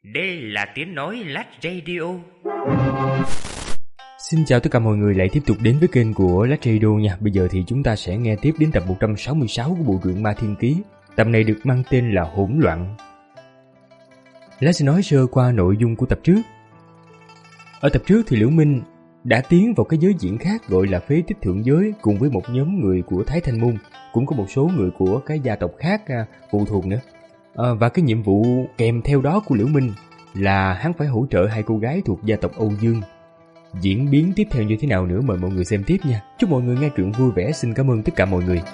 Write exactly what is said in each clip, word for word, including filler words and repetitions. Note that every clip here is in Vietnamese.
Đây là tiếng nói Lách Radio. Xin chào tất cả mọi người lại tiếp tục đến với kênh của Lách Radio nha. Bây giờ thì chúng ta sẽ nghe tiếp đến tập một trăm sáu mươi sáu của bộ truyện Ma Thiên Ký. Tập này được mang tên là Hỗn Loạn. Lách sẽ nói sơ qua nội dung của tập trước. Ở tập trước thì Liễu Minh đã tiến vào cái giới diễn khác gọi là phế tích thượng giới cùng với một nhóm người của Thái Thanh Môn, cũng có một số người của cái gia tộc khác à, phụ thuộc nữa. À, và cái nhiệm vụ kèm theo đó của Liễu Minh là hắn phải hỗ trợ hai cô gái thuộc gia tộc Âu Dương. Diễn biến tiếp theo như thế nào nữa mời mọi người xem tiếp nha. Chúc mọi người nghe truyện vui vẻ. Xin cảm ơn tất cả mọi người.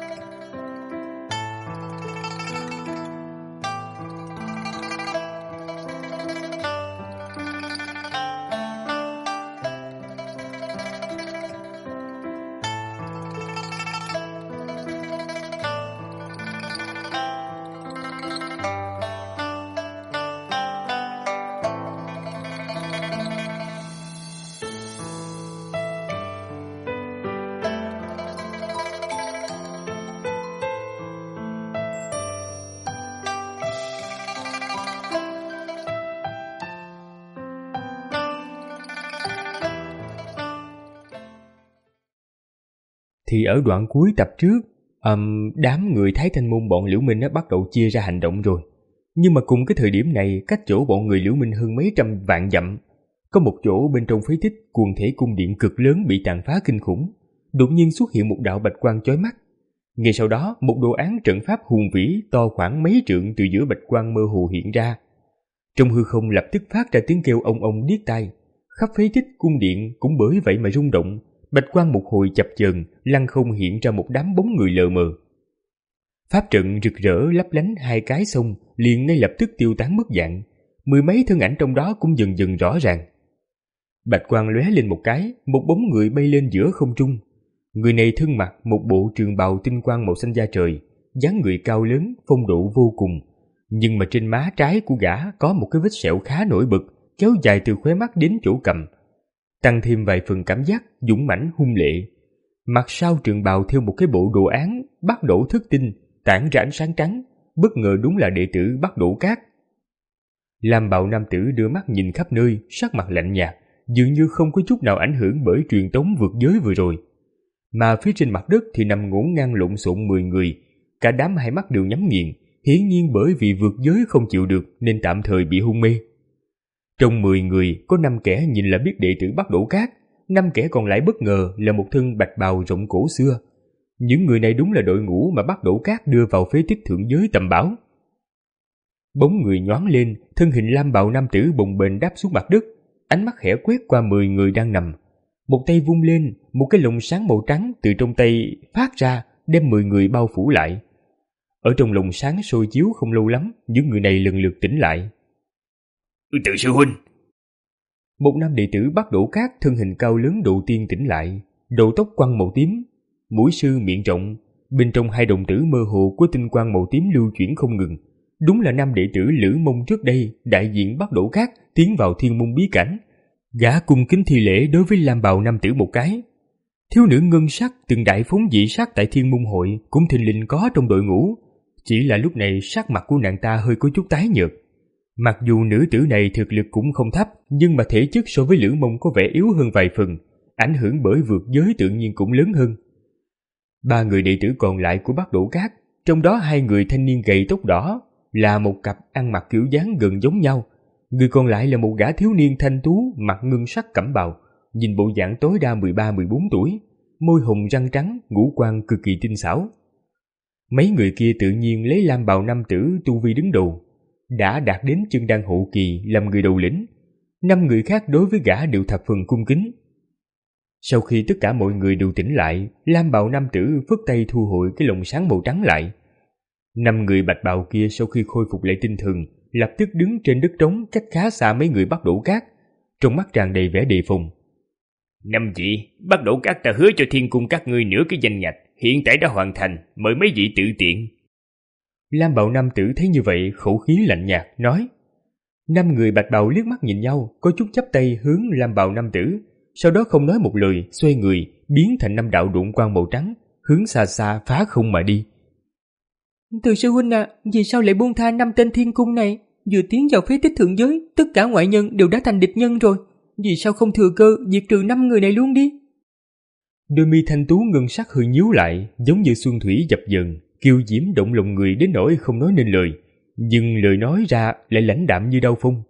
Thì ở đoạn cuối tập trước, um, đám người Thái Thanh Môn bọn Liễu Minh đã bắt đầu chia ra hành động rồi. Nhưng mà cùng cái thời điểm này, cách chỗ bọn người Liễu Minh hơn mấy trăm vạn dặm, có một chỗ bên trong phế tích quần thể cung điện cực lớn bị tàn phá kinh khủng. Đột nhiên xuất hiện một đạo bạch quang chói mắt. Ngay sau đó, một đồ án trận pháp hùng vĩ to khoảng mấy trượng từ giữa bạch quang mơ hồ hiện ra. Trong hư không lập tức phát ra tiếng kêu ong ong điếc tai. Khắp phế tích cung điện cũng bởi vậy mà rung động. Bạch quang một hồi chập chờn, lăng không hiện ra một đám bóng người lờ mờ. Pháp trận rực rỡ lấp lánh hai cái sông liền ngay lập tức tiêu tán mất dạng. Mười mấy thân ảnh trong đó cũng dần dần rõ ràng. Bạch quang lóe lên một cái, một bóng người bay lên giữa không trung. Người này thân mặc một bộ trường bào tinh quang màu xanh da trời, dáng người cao lớn, phong độ vô cùng. Nhưng mà trên má trái của gã có một cái vết sẹo khá nổi bật, kéo dài từ khóe mắt đến chỗ cầm, tăng thêm vài phần cảm giác dũng mãnh hung lệ. Mặt sau trường bào theo một cái bộ đồ án bắt đổ thất tinh, tản ra ánh sáng trắng, bất ngờ đúng là đệ tử bắt đổ cát. Lam bào nam tử đưa mắt nhìn khắp nơi, sắc mặt lạnh nhạt, dường như không có chút nào ảnh hưởng bởi truyền tống vượt giới vừa rồi. Mà phía trên mặt đất thì nằm ngổn ngang lộn xộn mười người, cả đám hai mắt đều nhắm nghiền, hiển nhiên bởi vì vượt giới không chịu được nên tạm thời bị hôn mê. Trong mười người có năm kẻ nhìn là biết đệ tử bắt đổ cát, năm kẻ còn lại bất ngờ là một thân bạch bào rộng cổ xưa. Những người này đúng là đội ngũ mà bắt đổ cát đưa vào phế tích thượng giới tầm bảo. Bóng người nhoáng lên, thân hình lam bào nam tử bồng bềnh đáp xuống mặt đất, ánh mắt khẽ quét qua mười người đang nằm. Một tay vung lên, một cái lồng sáng màu trắng từ trong tay phát ra, đem mười người bao phủ lại. Ở trong lồng sáng sôi chiếu không lâu lắm, những người này lần lượt tỉnh lại. Từ sư huynh. Một nam đệ tử bắt đổ cát thân hình cao lớn đầu tiên tỉnh lại, đầu tóc quăn màu tím, mũi sư miệng rộng, bên trong hai đồng tử mơ hồ của tinh quang màu tím lưu chuyển không ngừng. Đúng là nam đệ tử Lữ Mông trước đây đại diện bắt đổ cát tiến vào thiên môn bí cảnh. Gã cung kính thi lễ đối với lam bào nam tử một cái. Thiếu nữ ngân sắc từng đại phóng dị sắc tại thiên môn hội cũng thình lình có trong đội ngũ, chỉ là lúc này sắc mặt của nàng ta hơi có chút tái nhợt. Mặc dù nữ tử này thực lực cũng không thấp, nhưng mà thể chất so với Lữ Mông có vẻ yếu hơn vài phần, ảnh hưởng bởi vượt giới tự nhiên cũng lớn hơn. Ba người đệ tử còn lại của Bắc Đổ Cát, trong đó hai người thanh niên gầy tóc đỏ là một cặp ăn mặc kiểu dáng gần giống nhau, người còn lại là một gã thiếu niên thanh tú mặc ngân sắc cẩm bào, nhìn bộ dạng tối đa mười ba mười bốn tuổi, môi hồng răng trắng, ngũ quan cực kỳ tinh xảo. Mấy người kia tự nhiên lấy lam bào nam tử tu vi đứng đầu, đã đạt đến chân đan hậu kỳ làm người đầu lĩnh. Năm người khác đối với gã đều thập phần cung kính. Sau khi tất cả mọi người đều tỉnh lại, lam bào nam tử phất tay thu hồi cái lồng sáng màu trắng lại. Năm người bạch bào kia sau khi khôi phục lại tinh thần, lập tức đứng trên đất trống cách khá xa mấy người bắt đổ cát, trong mắt tràn đầy vẻ đề phòng. Năm vị, bắt đổ cát ta hứa cho thiên cung các ngươi nửa cái danh ngạch, hiện tại đã hoàn thành, mời mấy vị tự tiện. Lam bào nam tử thấy như vậy, khẩu khí lạnh nhạt nói. Năm người bạch bào liếc mắt nhìn nhau, có chút chắp tay hướng lam bào nam tử, sau đó không nói một lời, xoay người biến thành năm đạo độn quang màu trắng, hướng xa xa phá không mà đi. Từ sư huynh à, vì sao lại buông tha năm tên thiên cung này? vừa tiến vào phế tích thượng giới, tất cả ngoại nhân đều đã thành địch nhân rồi. Vì sao không thừa cơ diệt trừ năm người này luôn đi? Đôi mi thanh tú ngân sắc hơi nhíu lại, giống như xuân thủy dập dần, kiêu diễm động lòng người đến nỗi không nói nên lời, nhưng lời nói ra lại lãnh đạm như đao phong.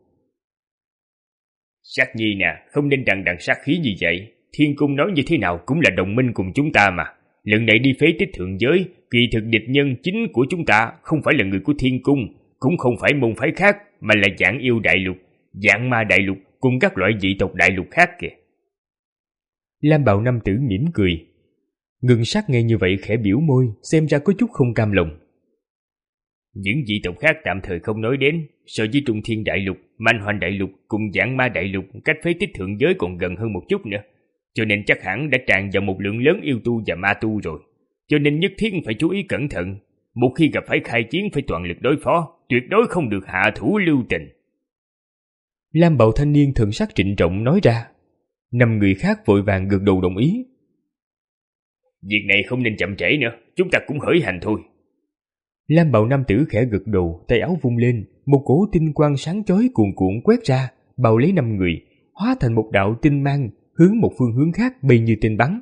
Sát nhi nè, không nên đằng đằng sát khí như vậy. Thiên cung nói như thế nào cũng là đồng minh cùng chúng ta mà. Lần này đi phế tích thượng giới, kỳ thực địch nhân chính của chúng ta không phải là người của thiên cung, cũng không phải môn phái khác, mà là Vạn Yêu đại lục, Vạn Ma đại lục cùng các loại dị tộc đại lục khác kìa. Lam bào nam tử mỉm cười. Ngân sắc nghe như vậy khẽ biểu môi, xem ra có chút không cam lòng. Những dị tộc khác tạm thời không nói đến, so với Trung Thiên đại lục, Man Hoành đại lục cùng Vạn Ma đại lục cách phế tích thượng giới còn gần hơn một chút nữa, cho nên chắc hẳn đã tràn vào một lượng lớn yêu tu và ma tu rồi. Cho nên nhất thiết phải chú ý cẩn thận, một khi gặp phải khai chiến phải toàn lực đối phó, tuyệt đối không được hạ thủ lưu tình. Lam bào thanh niên thần sắc trịnh trọng nói ra. Năm người khác vội vàng gật đầu đồng ý. Việc này không nên chậm trễ nữa, chúng ta cũng khởi hành thôi. Lam bào nam tử khẽ gật đầu, tay áo vung lên, một cỗ tinh quang sáng chói cuồn cuộn quét ra, bao lấy năm người, hóa thành một đạo tinh mang, hướng một phương hướng khác bay như tên bắn.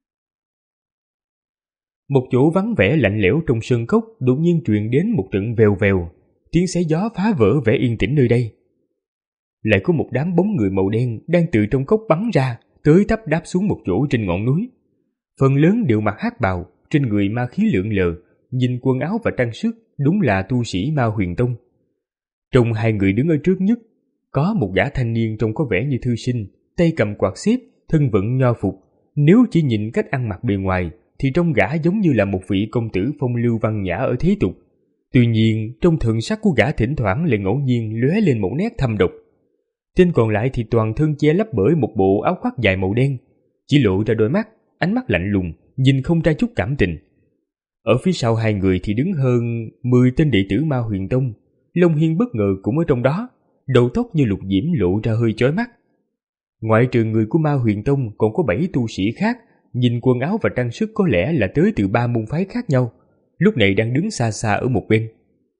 Một chỗ vắng vẻ lạnh lẽo trong sơn cốc đột nhiên truyền đến một trận vèo vèo, tiếng xé gió phá vỡ vẻ yên tĩnh nơi đây. Lại có một đám bóng người màu đen đang từ trong cốc bắn ra, tới tấp đáp xuống một chỗ trên ngọn núi. Phần lớn đều mặc hắc bào, trên người ma khí lượn lờ, nhìn quần áo và trang sức đúng là tu sĩ Ma Huyền Tông. Trong hai người đứng ở trước nhất, có một gã thanh niên trông có vẻ như thư sinh, tay cầm quạt xếp, thân vận nho phục. Nếu chỉ nhìn cách ăn mặc bề ngoài, thì trông gã giống như là một vị công tử phong lưu văn nhã ở thế tục. Tuy nhiên, trong thần sắc của gã thỉnh thoảng lại ngẫu nhiên lóe lên một nét thâm độc. Tên còn lại thì toàn thân che lấp bởi một bộ áo khoác dài màu đen, chỉ lộ ra đôi mắt, ánh mắt lạnh lùng, nhìn không ra chút cảm tình. Ở phía sau hai người thì đứng hơn mười tên đệ tử Ma Huyền Tông, Long Hiên bất ngờ cũng ở trong đó, đầu tóc như lục diễm lộ ra hơi chói mắt. Ngoại trừ người của Ma Huyền Tông còn có bảy tu sĩ khác, nhìn quần áo và trang sức có lẽ là tới từ ba môn phái khác nhau, lúc này đang đứng xa xa ở một bên.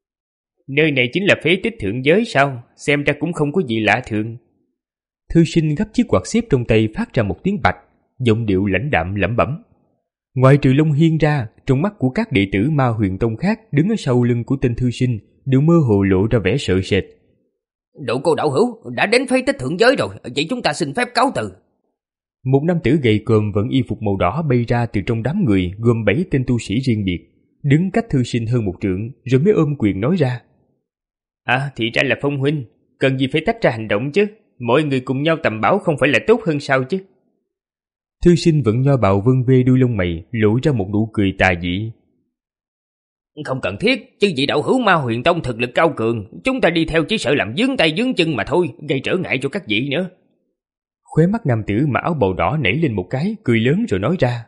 Nơi này chính là phế tích thượng giới sao? Xem ra cũng không có gì lạ thường. Thư sinh gấp chiếc quạt xếp trong tay phát ra một tiếng bạch, giọng điệu lãnh đạm lẩm bẩm. Ngoại trừ Long Hiên ra, trong mắt của các đệ tử Ma Huyền Tông khác đứng ở sau lưng của tên thư sinh đều mơ hồ lộ ra vẻ sợ sệt. Độ cô đạo hữu đã đến phế tích thượng giới rồi, vậy chúng ta xin phép cáo từ. Một nam tử gầy còm vẫn y phục màu đỏ bay ra từ trong đám người gồm bảy tên tu sĩ riêng biệt, đứng cách thư sinh hơn một trượng rồi mới ôm quyền nói ra. À, thì ra là Phong huynh, cần gì phải tách ra hành động chứ, mọi người cùng nhau tầm bảo không phải là tốt hơn sao chứ. Thư sinh vẫn nho bạo vân vê đuôi lông mày, lộ ra một nụ cười tà dị. Không cần thiết, chứ vị đạo hữu Ma Huyền Tông thực lực cao cường, chúng ta đi theo chỉ sợ làm vướng tay vướng chân mà thôi, gây trở ngại cho các vị nữa. Khóe mắt nam tử mà áo bào đỏ nảy lên một cái, cười lớn rồi nói ra.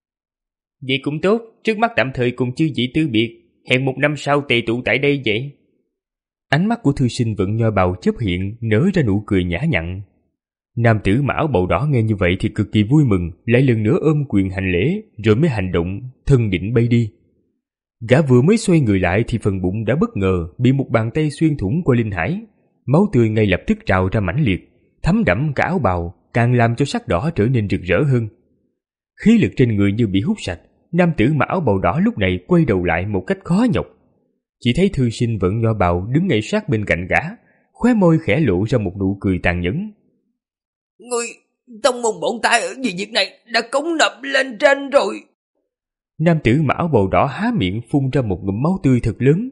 Vậy cũng tốt, trước mắt tạm thời cùng chư vị tư biệt, hẹn một năm sau tề tụ tại đây vậy. Ánh mắt của thư sinh vẫn nho bào chớp hiện, nở ra nụ cười nhã nhặn. Nam tử mà áo bào đỏ nghe như vậy thì cực kỳ vui mừng, lại lần nữa ôm quyền hành lễ, rồi mới hành động, thân định bay đi. Gã vừa mới xoay người lại thì phần bụng đã bất ngờ bị một bàn tay xuyên thủng qua linh hải, máu tươi ngay lập tức trào ra mãnh liệt, thấm đẫm cả áo bào, càng làm cho sắc đỏ trở nên rực rỡ hơn. Khí lực trên người như bị hút sạch, nam tử mà áo bào đỏ lúc này quay đầu lại một cách khó nhọc. Chỉ thấy thư sinh vẫn nho bào đứng ngay sát bên cạnh gã, khóe môi khẽ lộ ra một nụ cười tàn nhẫn. Ngươi, tông môn bọn ta vì việc này đã cống nộp lên trên rồi. Nam tử mà áo bào đỏ há miệng phun ra một ngụm máu tươi thật lớn.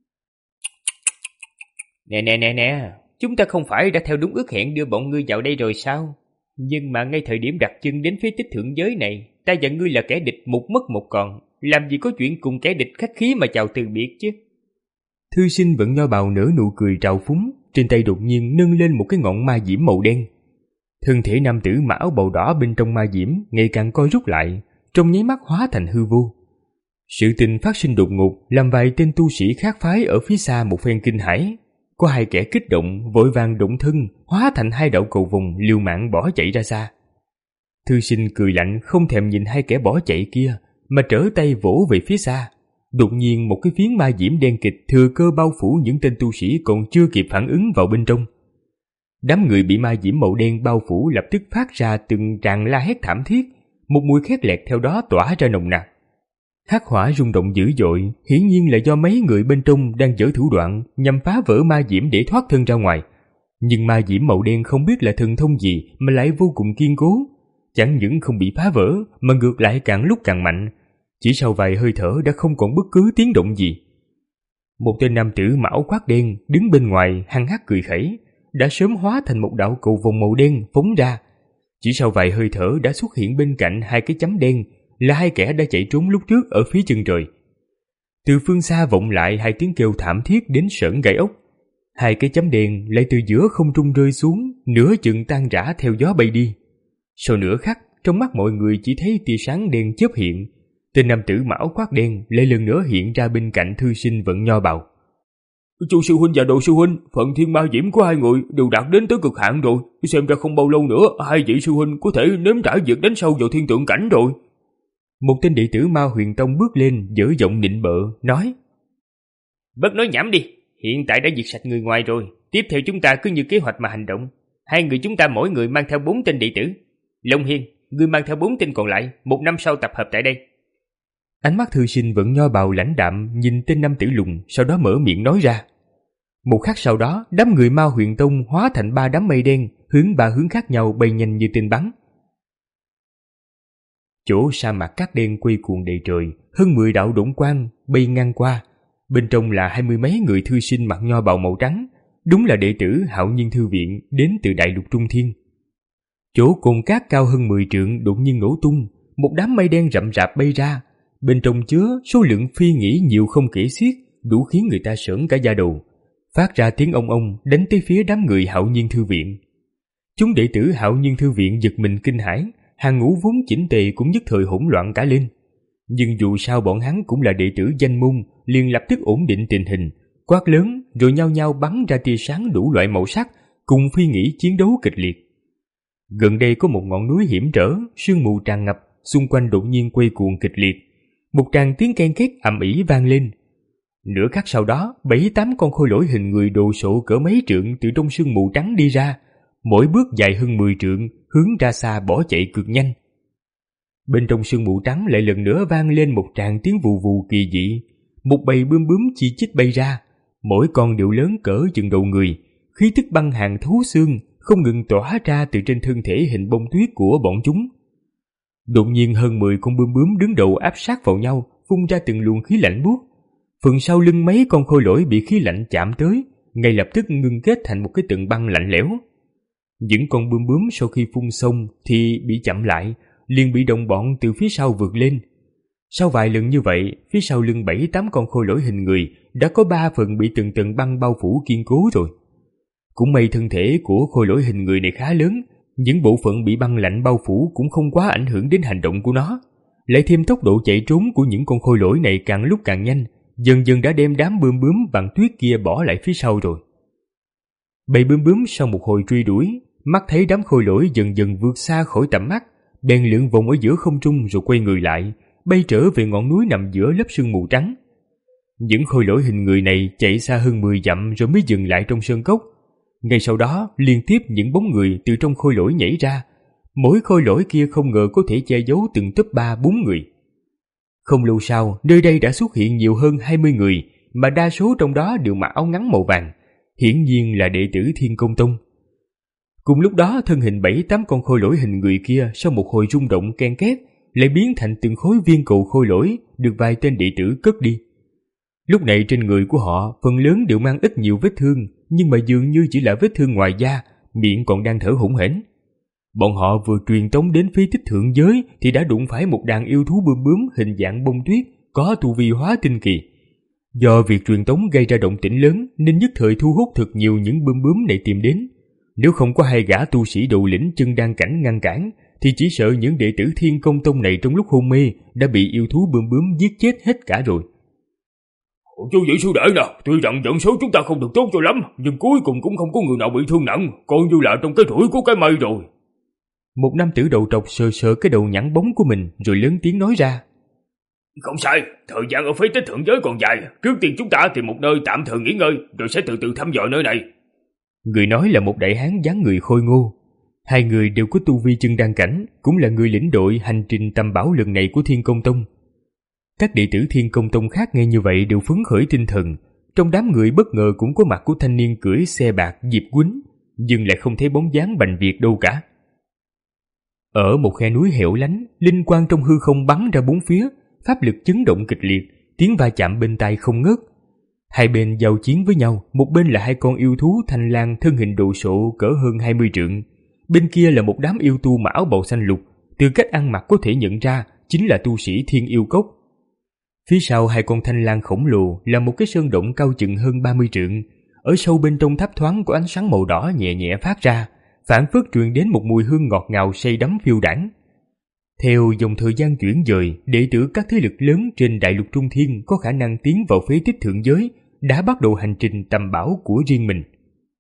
Nè nè nè nè, chúng ta không phải đã theo đúng ước hẹn đưa bọn ngươi vào đây rồi sao? Nhưng mà ngay thời điểm đặt chân đến phế tích thượng giới này, ta và ngươi là kẻ địch một mất một còn, làm gì có chuyện cùng kẻ địch khách khí mà chào từ biệt chứ? Thư sinh vẫn nho bào nở nụ cười trào phúng, trên tay đột nhiên nâng lên một cái ngọn ma diễm màu đen. Thân thể nam tử mà áo bào đỏ bên trong ma diễm ngày càng co rút lại, trong nháy mắt hóa thành hư vô. Sự tình phát sinh đột ngột làm vài tên tu sĩ khác phái ở phía xa một phen kinh hãi. Có hai kẻ kích động vội vàng động thân, hóa thành hai đạo cầu vồng liều mạng bỏ chạy ra xa. Thư sinh cười lạnh không thèm nhìn hai kẻ bỏ chạy kia, mà trở tay vỗ về phía xa. Đột nhiên một cái phiến ma diễm đen kịt thừa cơ bao phủ những tên tu sĩ còn chưa kịp phản ứng vào bên trong. Đám người bị ma diễm màu đen bao phủ lập tức phát ra từng tràng la hét thảm thiết, một mùi khét lẹt theo đó tỏa ra nồng nặc. Hắc hỏa rung động dữ dội, hiển nhiên là do mấy người bên trong đang giở thủ đoạn nhằm phá vỡ ma diễm để thoát thân ra ngoài. Nhưng ma diễm màu đen không biết là thần thông gì mà lại vô cùng kiên cố, chẳng những không bị phá vỡ mà ngược lại càng lúc càng mạnh. Chỉ sau vài hơi thở đã không còn bất cứ tiếng động gì. Một tên nam tử mặc áo khoác đen đứng bên ngoài hăng hắc cười khẩy, đã sớm hóa thành một đạo cầu vồng màu đen phóng ra. Chỉ sau vài hơi thở đã xuất hiện bên cạnh hai cái chấm đen, là hai kẻ đã chạy trốn lúc trước ở phía chân trời. Từ phương xa vọng lại hai tiếng kêu thảm thiết đến sởn gai ốc. Hai cái chấm đen lại từ giữa không trung rơi xuống, nửa chừng tan rã theo gió bay đi. Sau nửa khắc, trong mắt mọi người chỉ thấy tia sáng đen chớp hiện. Tên nam tử mặc áo khoác đen lại lần nữa hiện ra bên cạnh thư sinh vận nho bào. Chu sư huynh và đồ sư huynh, phần thiên ma diễm của hai người đều đạt đến tới cực hạn rồi. Xem ra không bao lâu nữa, hai vị sư huynh có thể nếm trải việc đánh sâu vào thiên tượng cảnh rồi. Một tên đệ tử Ma Huyền Tông bước lên, dở giọng nịnh bợ, nói: Bớt nói nhảm đi, hiện tại đã diệt sạch người ngoài rồi. Tiếp theo chúng ta cứ như kế hoạch mà hành động. Hai người chúng ta mỗi người mang theo bốn tên đệ tử. Long Hiên, ngươi mang theo bốn tên còn lại, một năm sau tập hợp tại đây. Ánh mắt thư sinh vẫn nho bào lãnh đạm nhìn tên nam tử lùn, sau đó mở miệng nói ra. Một khắc sau đó, đám người Ma Huyền Tông hóa thành ba đám mây đen, hướng ba hướng khác nhau bay nhanh như tên bắn. Chỗ sa mạc cát đen quay cuồng đầy trời, hơn mười đạo đổng quang bay ngang qua. Bên trong là hai mươi mấy người thư sinh mặc nho bào màu trắng, đúng là đệ tử Hạo Nhiên Thư Viện đến từ đại lục Trung Thiên. Chỗ cồn cát cao hơn mười trượng đột nhiên nổ tung, một đám mây đen rậm rạp bay ra. Bên trong chứa số lượng phi nghĩ nhiều không kể xiết, đủ khiến người ta sởn cả da đầu, phát ra tiếng ong ong đánh tới phía đám người Hạo Nhiên Thư Viện. Chúng đệ tử Hạo Nhiên Thư Viện giật mình kinh hãi, hàng ngũ vốn chỉnh tề cũng nhất thời hỗn loạn cả lên. Nhưng dù sao bọn hắn cũng là đệ tử danh môn, liền lập tức ổn định tình hình, quát lớn rồi nhao nhao bắn ra tia sáng đủ loại màu sắc, cùng phi nghĩ chiến đấu kịch liệt. Gần đây có một ngọn núi hiểm trở, sương mù tràn ngập, xung quanh đột nhiên quay cuồng kịch liệt. Một tràng tiếng ken két ầm ĩ vang lên. Nửa khắc sau đó, bảy tám con khôi lỗi hình người đồ sộ cỡ mấy trượng từ trong sương mù trắng đi ra, mỗi bước dài hơn mười trượng, hướng ra xa bỏ chạy cực nhanh. Bên trong sương mù trắng lại lần nữa vang lên một tràng tiếng vù vù kỳ dị. Một bầy bướm bướm chi chít bay ra, mỗi con đều lớn cỡ chừng đầu người, khí tức băng hàn thấu xương không ngừng tỏa ra từ trên thân thể hình bông tuyết của bọn chúng. Đột nhiên hơn mười con bướm bướm đứng đầu áp sát vào nhau, phun ra từng luồng khí lạnh buốt. Phần sau lưng mấy con khôi lỗi bị khí lạnh chạm tới, ngay lập tức ngưng kết thành một cái tầng băng lạnh lẽo. Những con bướm bướm sau khi phun xong thì bị chậm lại, liền bị đồng bọn từ phía sau vượt lên. Sau vài lần như vậy, phía sau lưng bảy tám con khôi lỗi hình người đã có ba phần bị từng tầng băng bao phủ kiên cố rồi. Cũng may thân thể của khôi lỗi hình người này khá lớn, những bộ phận bị băng lạnh bao phủ cũng không quá ảnh hưởng đến hành động của nó. Lại thêm tốc độ chạy trốn của những con khôi lỗi này càng lúc càng nhanh, dần dần đã đem đám bướm bướm bằng tuyết kia bỏ lại phía sau rồi. Bầy bướm bướm sau một hồi truy đuổi, mắt thấy đám khôi lỗi dần dần vượt xa khỏi tầm mắt, bèn lượn vòng ở giữa không trung rồi quay người lại, bay trở về ngọn núi nằm giữa lớp sương mù trắng. Những khôi lỗi hình người này chạy xa hơn mười dặm rồi mới dừng lại trong sơn cốc. Ngay sau đó, liên tiếp những bóng người từ trong khôi lỗi nhảy ra. Mỗi khôi lỗi kia không ngờ có thể che giấu từng túp ba bốn người. Không lâu sau, nơi đây đã xuất hiện nhiều hơn hai mươi người, mà đa số trong đó đều mặc áo ngắn màu vàng, hiển nhiên là đệ tử Thiên Công Tông. Cùng lúc đó, thân hình bảy tám con khôi lỗi hình người kia sau một hồi rung động ken két, lại biến thành từng khối viên cầu khôi lỗi được vài tên đệ tử cất đi. Lúc này trên người của họ phần lớn đều mang ít nhiều vết thương, nhưng mà dường như chỉ là vết thương ngoài da, miệng còn đang thở hổn hển. Bọn họ vừa truyền tống đến phía tích thượng giới thì đã đụng phải một đàn yêu thú bướm bướm hình dạng bông tuyết có tu vi hóa tinh kỳ. Do việc truyền tống gây ra động tĩnh lớn nên nhất thời thu hút thật nhiều những bướm bướm này tìm đến. Nếu không có hai gã tu sĩ đầu lĩnh chân đan cảnh ngăn cản thì chỉ sợ những đệ tử Thiên Công Tông này trong lúc hôn mê đã bị yêu thú bướm bướm giết chết hết cả rồi. Chú vị sư đệ nào, tuy rằng dẫn số chúng ta không được tốt cho lắm, nhưng cuối cùng cũng không có người nào bị thương nặng, coi như là trong cái rủi của cái mây rồi. Một nam tử đầu trọc sờ sờ cái đầu nhẵn bóng của mình rồi lớn tiếng nói ra. Không sai, thời gian ở phế tích thượng giới còn dài. Trước tiên chúng ta tìm một nơi tạm thời nghỉ ngơi, rồi sẽ từ từ thăm dò nơi này. Người nói là một đại hán dáng người khôi ngô. Hai người đều có tu vi chân đan cảnh, cũng là người lĩnh đội hành trình tầm bảo lần này của Thiên Công Tông. Các đệ tử Thiên Công Tông khác nghe như vậy đều phấn khởi tinh thần. Trong đám người bất ngờ cũng có mặt của thanh niên cưỡi xe bạc Diệp Quýnh, nhưng lại không thấy bóng dáng Bành Việt đâu cả. Ở một khe núi hẻo lánh, linh quang trong hư không bắn ra bốn phía, pháp lực chấn động kịch liệt, tiếng va chạm bên tai không ngớt. Hai bên giao chiến với nhau, một bên là hai con yêu thú thanh lang thân hình đồ sộ cỡ hơn hai mươi trượng, bên kia là một đám yêu tu mặc áo bào xanh lục, từ cách ăn mặc có thể nhận ra chính là tu sĩ Thiên Yêu Cốc. Phía sau hai con thanh lang khổng lồ là một cái sơn động cao chừng hơn ba mươi trượng, ở sâu bên trong tháp thoáng có ánh sáng màu đỏ nhẹ nhẹ phát ra, phảng phất truyền đến một mùi hương ngọt ngào say đắm phiêu đãng. Theo dòng thời gian chuyển dời, đệ tử các thế lực lớn trên đại lục Trung Thiên có khả năng tiến vào phế tích thượng giới đã bắt đầu hành trình tầm bảo của riêng mình.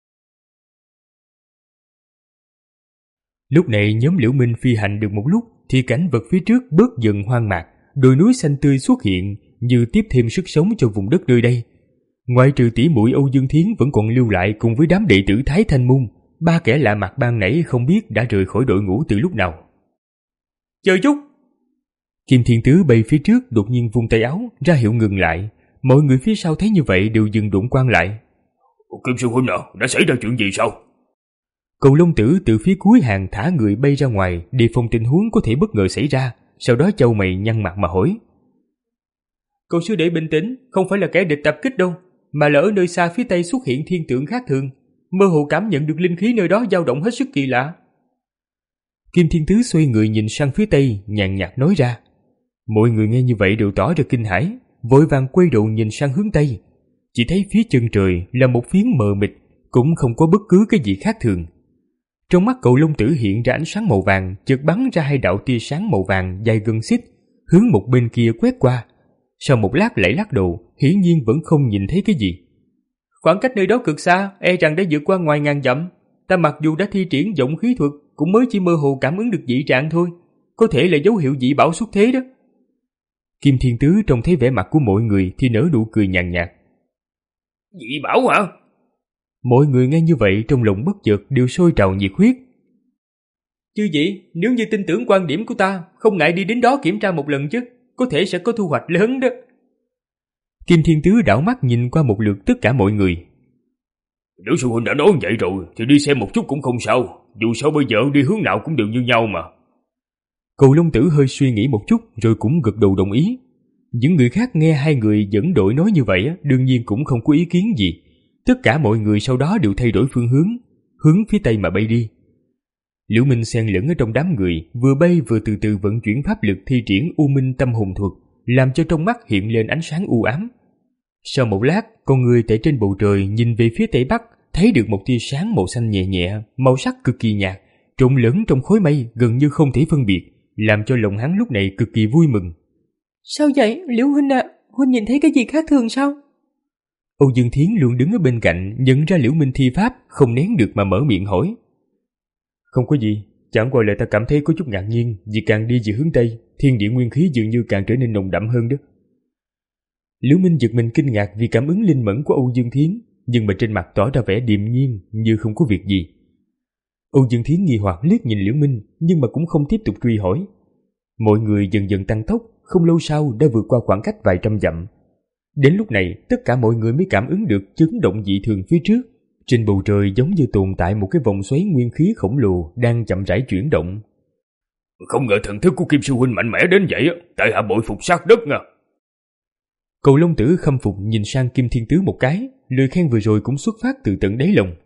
Lúc này nhóm Liễu Minh phi hành được một lúc thì cảnh vật phía trước bớt dần hoang mạc, đồi núi xanh tươi xuất hiện như tiếp thêm sức sống cho vùng đất nơi đây. Ngoại trừ tỷ muội Âu Dương Thiến vẫn còn lưu lại cùng với đám đệ tử Thái Thanh Môn, ba kẻ lạ mặt ban nãy không biết đã rời khỏi đội ngũ từ lúc nào. Chờ chút! Kim Thiên Tứ bay phía trước đột nhiên vung tay áo ra hiệu ngừng lại. Mọi người phía sau thấy như vậy đều dừng đụng quan lại. Kim sư huynh à, đã xảy ra chuyện gì sao? Cầu Long Tử từ phía cuối hàng thả người bay ra ngoài đề phòng tình huống có thể bất ngờ xảy ra, sau đó chau mày nhăn mặt mà hỏi. Cậu sư đệ bình tĩnh, không phải là kẻ địch tập kích đâu, mà là ở nơi xa phía tây xuất hiện thiên tượng khác thường, mơ hồ cảm nhận được linh khí nơi đó dao động hết sức kỳ lạ. Kim Thiên Tứ xoay người nhìn sang phía tây, nhàn nhạt nói ra. Mọi người nghe như vậy đều tỏ ra kinh hãi, vội vàng quay đầu nhìn sang hướng tây. Chỉ thấy phía chân trời là một phiến mờ mịt, cũng không có bất cứ cái gì khác thường. Trong mắt Cậu Long Tử hiện ra ánh sáng màu vàng, chợt bắn ra hai đạo tia sáng màu vàng dài gần xích, hướng một bên kia quét qua. Sau một lát lại lắc đầu, hiển nhiên vẫn không nhìn thấy cái gì. Khoảng cách nơi đó cực xa, e rằng đã vượt qua ngoài ngàn dặm. Ta mặc dù đã thi triển vọng khí thuật, cũng mới chỉ mơ hồ cảm ứng được dị trạng thôi. Có thể là dấu hiệu dị bảo xuất thế đó. Kim Thiên Tứ trông thấy vẻ mặt của mọi người thì nở nụ cười nhàn nhạt. Dị bảo hả? Mọi người nghe như vậy trong lòng bất chợt đều sôi trào nhiệt huyết. Chứ gì, nếu như tin tưởng quan điểm của ta, không ngại đi đến đó kiểm tra một lần chứ, có thể sẽ có thu hoạch lớn đó. Kim Thiên Tứ đảo mắt nhìn qua một lượt tất cả mọi người. Nếu sư huynh đã nói vậy rồi thì đi xem một chút cũng không sao, dù sao bây giờ đi hướng nào cũng đều như nhau mà. Cầu Long Tử hơi suy nghĩ một chút rồi cũng gật đầu đồng ý. Những người khác nghe hai người dẫn đội nói như vậy đương nhiên cũng không có ý kiến gì. Tất cả mọi người sau đó đều thay đổi phương hướng, hướng phía tây mà bay đi. Liễu Minh xen lẫn ở trong đám người, vừa bay vừa từ từ vận chuyển pháp lực thi triển U Minh Tâm Hồn Thuật, làm cho trong mắt hiện lên ánh sáng u ám. Sau một lát, con người tại trên bầu trời nhìn về phía tây bắc, thấy được một tia sáng màu xanh nhẹ nhẹ, màu sắc cực kỳ nhạt, trộn lẫn trong khối mây gần như không thể phân biệt, làm cho lòng hắn lúc này cực kỳ vui mừng. Sao vậy, Liễu huynh ạ? À? Huynh nhìn thấy cái gì khác thường sao? Âu Dương Thiến luôn đứng ở bên cạnh, nhận ra Liễu Minh thi pháp, không nén được mà mở miệng hỏi. Không có gì, chẳng qua là ta cảm thấy có chút ngạc nhiên, vì càng đi về hướng tây, thiên địa nguyên khí dường như càng trở nên nồng đậm hơn đó. Liễu Minh giật mình kinh ngạc vì cảm ứng linh mẫn của Âu Dương Thiến, nhưng mà trên mặt tỏ ra vẻ điềm nhiên như không có việc gì. Âu Dương Thiến nghi hoặc liếc nhìn Liễu Minh, nhưng mà cũng không tiếp tục truy hỏi. Mọi người dần dần tăng tốc, không lâu sau đã vượt qua khoảng cách vài trăm dặm. Đến lúc này, tất cả mọi người mới cảm ứng được chấn động dị thường phía trước. Trên bầu trời giống như tồn tại một cái vòng xoáy nguyên khí khổng lồ đang chậm rãi chuyển động. Không ngờ thần thức của Kim sư huynh mạnh mẽ đến vậy, tại hạ bội phục sát đất nha. Cầu Long Tử khâm phục nhìn sang Kim Thiên Tứ một cái, lời khen vừa rồi cũng xuất phát từ tận đáy lòng.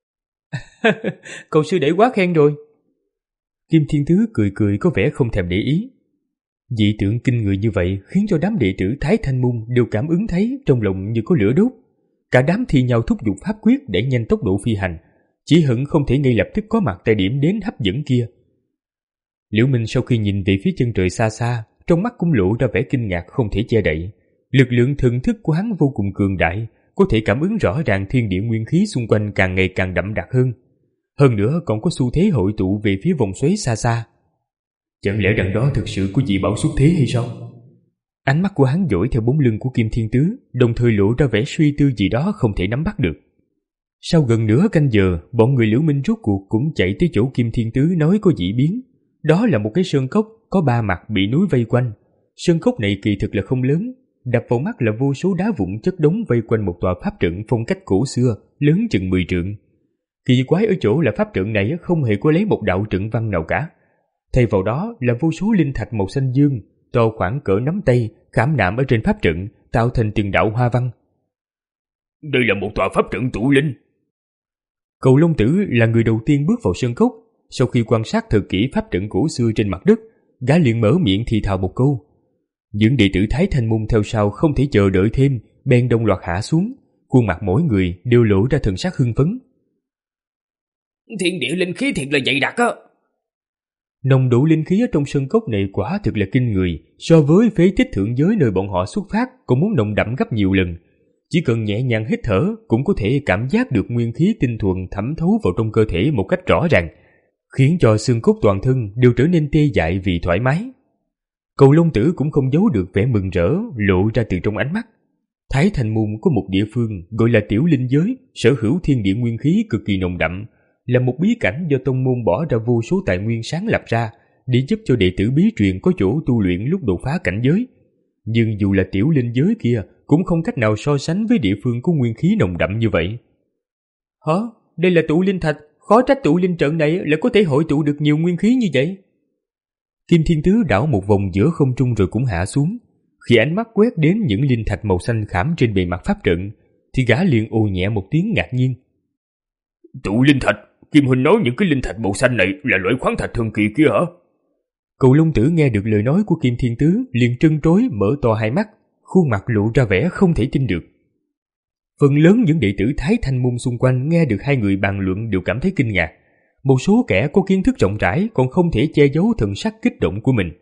Cậu sư đệ quá khen rồi. Kim Thiên Tứ cười cười có vẻ không thèm để ý. Dị tượng kinh người như vậy khiến cho đám đệ tử Thái Thanh Môn đều cảm ứng thấy trong lòng như có lửa đốt. Cả đám thi nhau thúc giục pháp quyết để nhanh tốc độ phi hành, chỉ hận không thể ngay lập tức có mặt tại điểm đến hấp dẫn kia. Liễu Minh sau khi nhìn về phía chân trời xa xa, trong mắt cũng lộ ra vẻ kinh ngạc không thể che đậy. Lực lượng thần thức của hắn vô cùng cường đại, có thể cảm ứng rõ ràng thiên địa nguyên khí xung quanh càng ngày càng đậm đặc hơn. Hơn nữa còn có xu thế hội tụ về phía vòng xoáy xa xa. Chẳng lẽ đằng đó thực sự có dị bảo xuất thế hay sao? Ánh mắt của hắn dõi theo bóng lưng của Kim Thiên Tứ, đồng thời lộ ra vẻ suy tư gì đó không thể nắm bắt được. Sau gần nửa canh giờ, bọn người Liễu Minh rốt cuộc cũng chạy tới chỗ Kim Thiên Tứ nói có dị biến. Đó là một cái sơn cốc có ba mặt bị núi vây quanh. Sơn cốc này kỳ thực là không lớn, đập vào mắt là vô số đá vụn chất đống vây quanh một tòa pháp trận phong cách cổ xưa, lớn chừng mười trượng. Kỳ quái ở chỗ là pháp trận này không hề có lấy một đạo trận văn nào cả. Thay vào đó là vô số linh thạch màu xanh dương, to khoảng cỡ nắm tay, khảm nạm ở trên pháp trận, tạo thành từng đạo hoa văn. Đây là một tòa pháp trận tụ linh. Cầu Long Tử là người đầu tiên bước vào sơn cốc. Sau khi quan sát thật kỹ pháp trận cổ xưa trên mặt đất, gã liền mở miệng thì thào một câu. Những đệ tử Thái Thanh Môn theo sau không thể chờ đợi thêm, bèn đồng loạt hạ xuống, khuôn mặt mỗi người đều lộ ra thần sắc hưng phấn. Thiên địa linh khí thiệt là dày đặc á. Nồng độ linh khí ở trong sơn cốc này quả thực là kinh người, so với phế tích thượng giới nơi bọn họ xuất phát còn muốn nồng đậm gấp nhiều lần. Chỉ cần nhẹ nhàng hít thở cũng có thể cảm giác được nguyên khí tinh thuần thẩm thấu vào trong cơ thể một cách rõ ràng, khiến cho xương cốt toàn thân đều trở nên tê dại vì thoải mái. Cầu Long Tử cũng không giấu được vẻ mừng rỡ lộ ra từ trong ánh mắt. Thái Thanh Môn có một địa phương gọi là Tiểu Linh Giới, sở hữu thiên địa nguyên khí cực kỳ nồng đậm, là một bí cảnh do tông môn bỏ ra vô số tài nguyên sáng lập ra để giúp cho đệ tử bí truyền có chỗ tu luyện lúc đột phá cảnh giới. Nhưng dù là Tiểu Linh Giới kia cũng không cách nào so sánh với địa phương có nguyên khí nồng đậm như vậy. Hả? Đây là tụ linh thạch, khó trách tụ linh trận này lại có thể hội tụ được nhiều nguyên khí như vậy. Kim Thiên Tứ đảo một vòng giữa không trung rồi cũng hạ xuống. Khi ánh mắt quét đến những linh thạch màu xanh khảm trên bề mặt pháp trận, thì gã liền ồ nhẹ một tiếng ngạc nhiên. Tụ linh thạch? Kim huynh nói những cái linh thạch màu xanh này là loại khoáng thạch thần kỳ kia hả? Cầu Long Tử nghe được lời nói của Kim Thiên Tứ liền trân trối mở to hai mắt, khuôn mặt lộ ra vẻ không thể tin được. Phần lớn những đệ tử Thái Thanh Môn xung quanh nghe được hai người bàn luận đều cảm thấy kinh ngạc. Một số kẻ có kiến thức rộng rãi còn không thể che giấu thần sắc kích động của mình.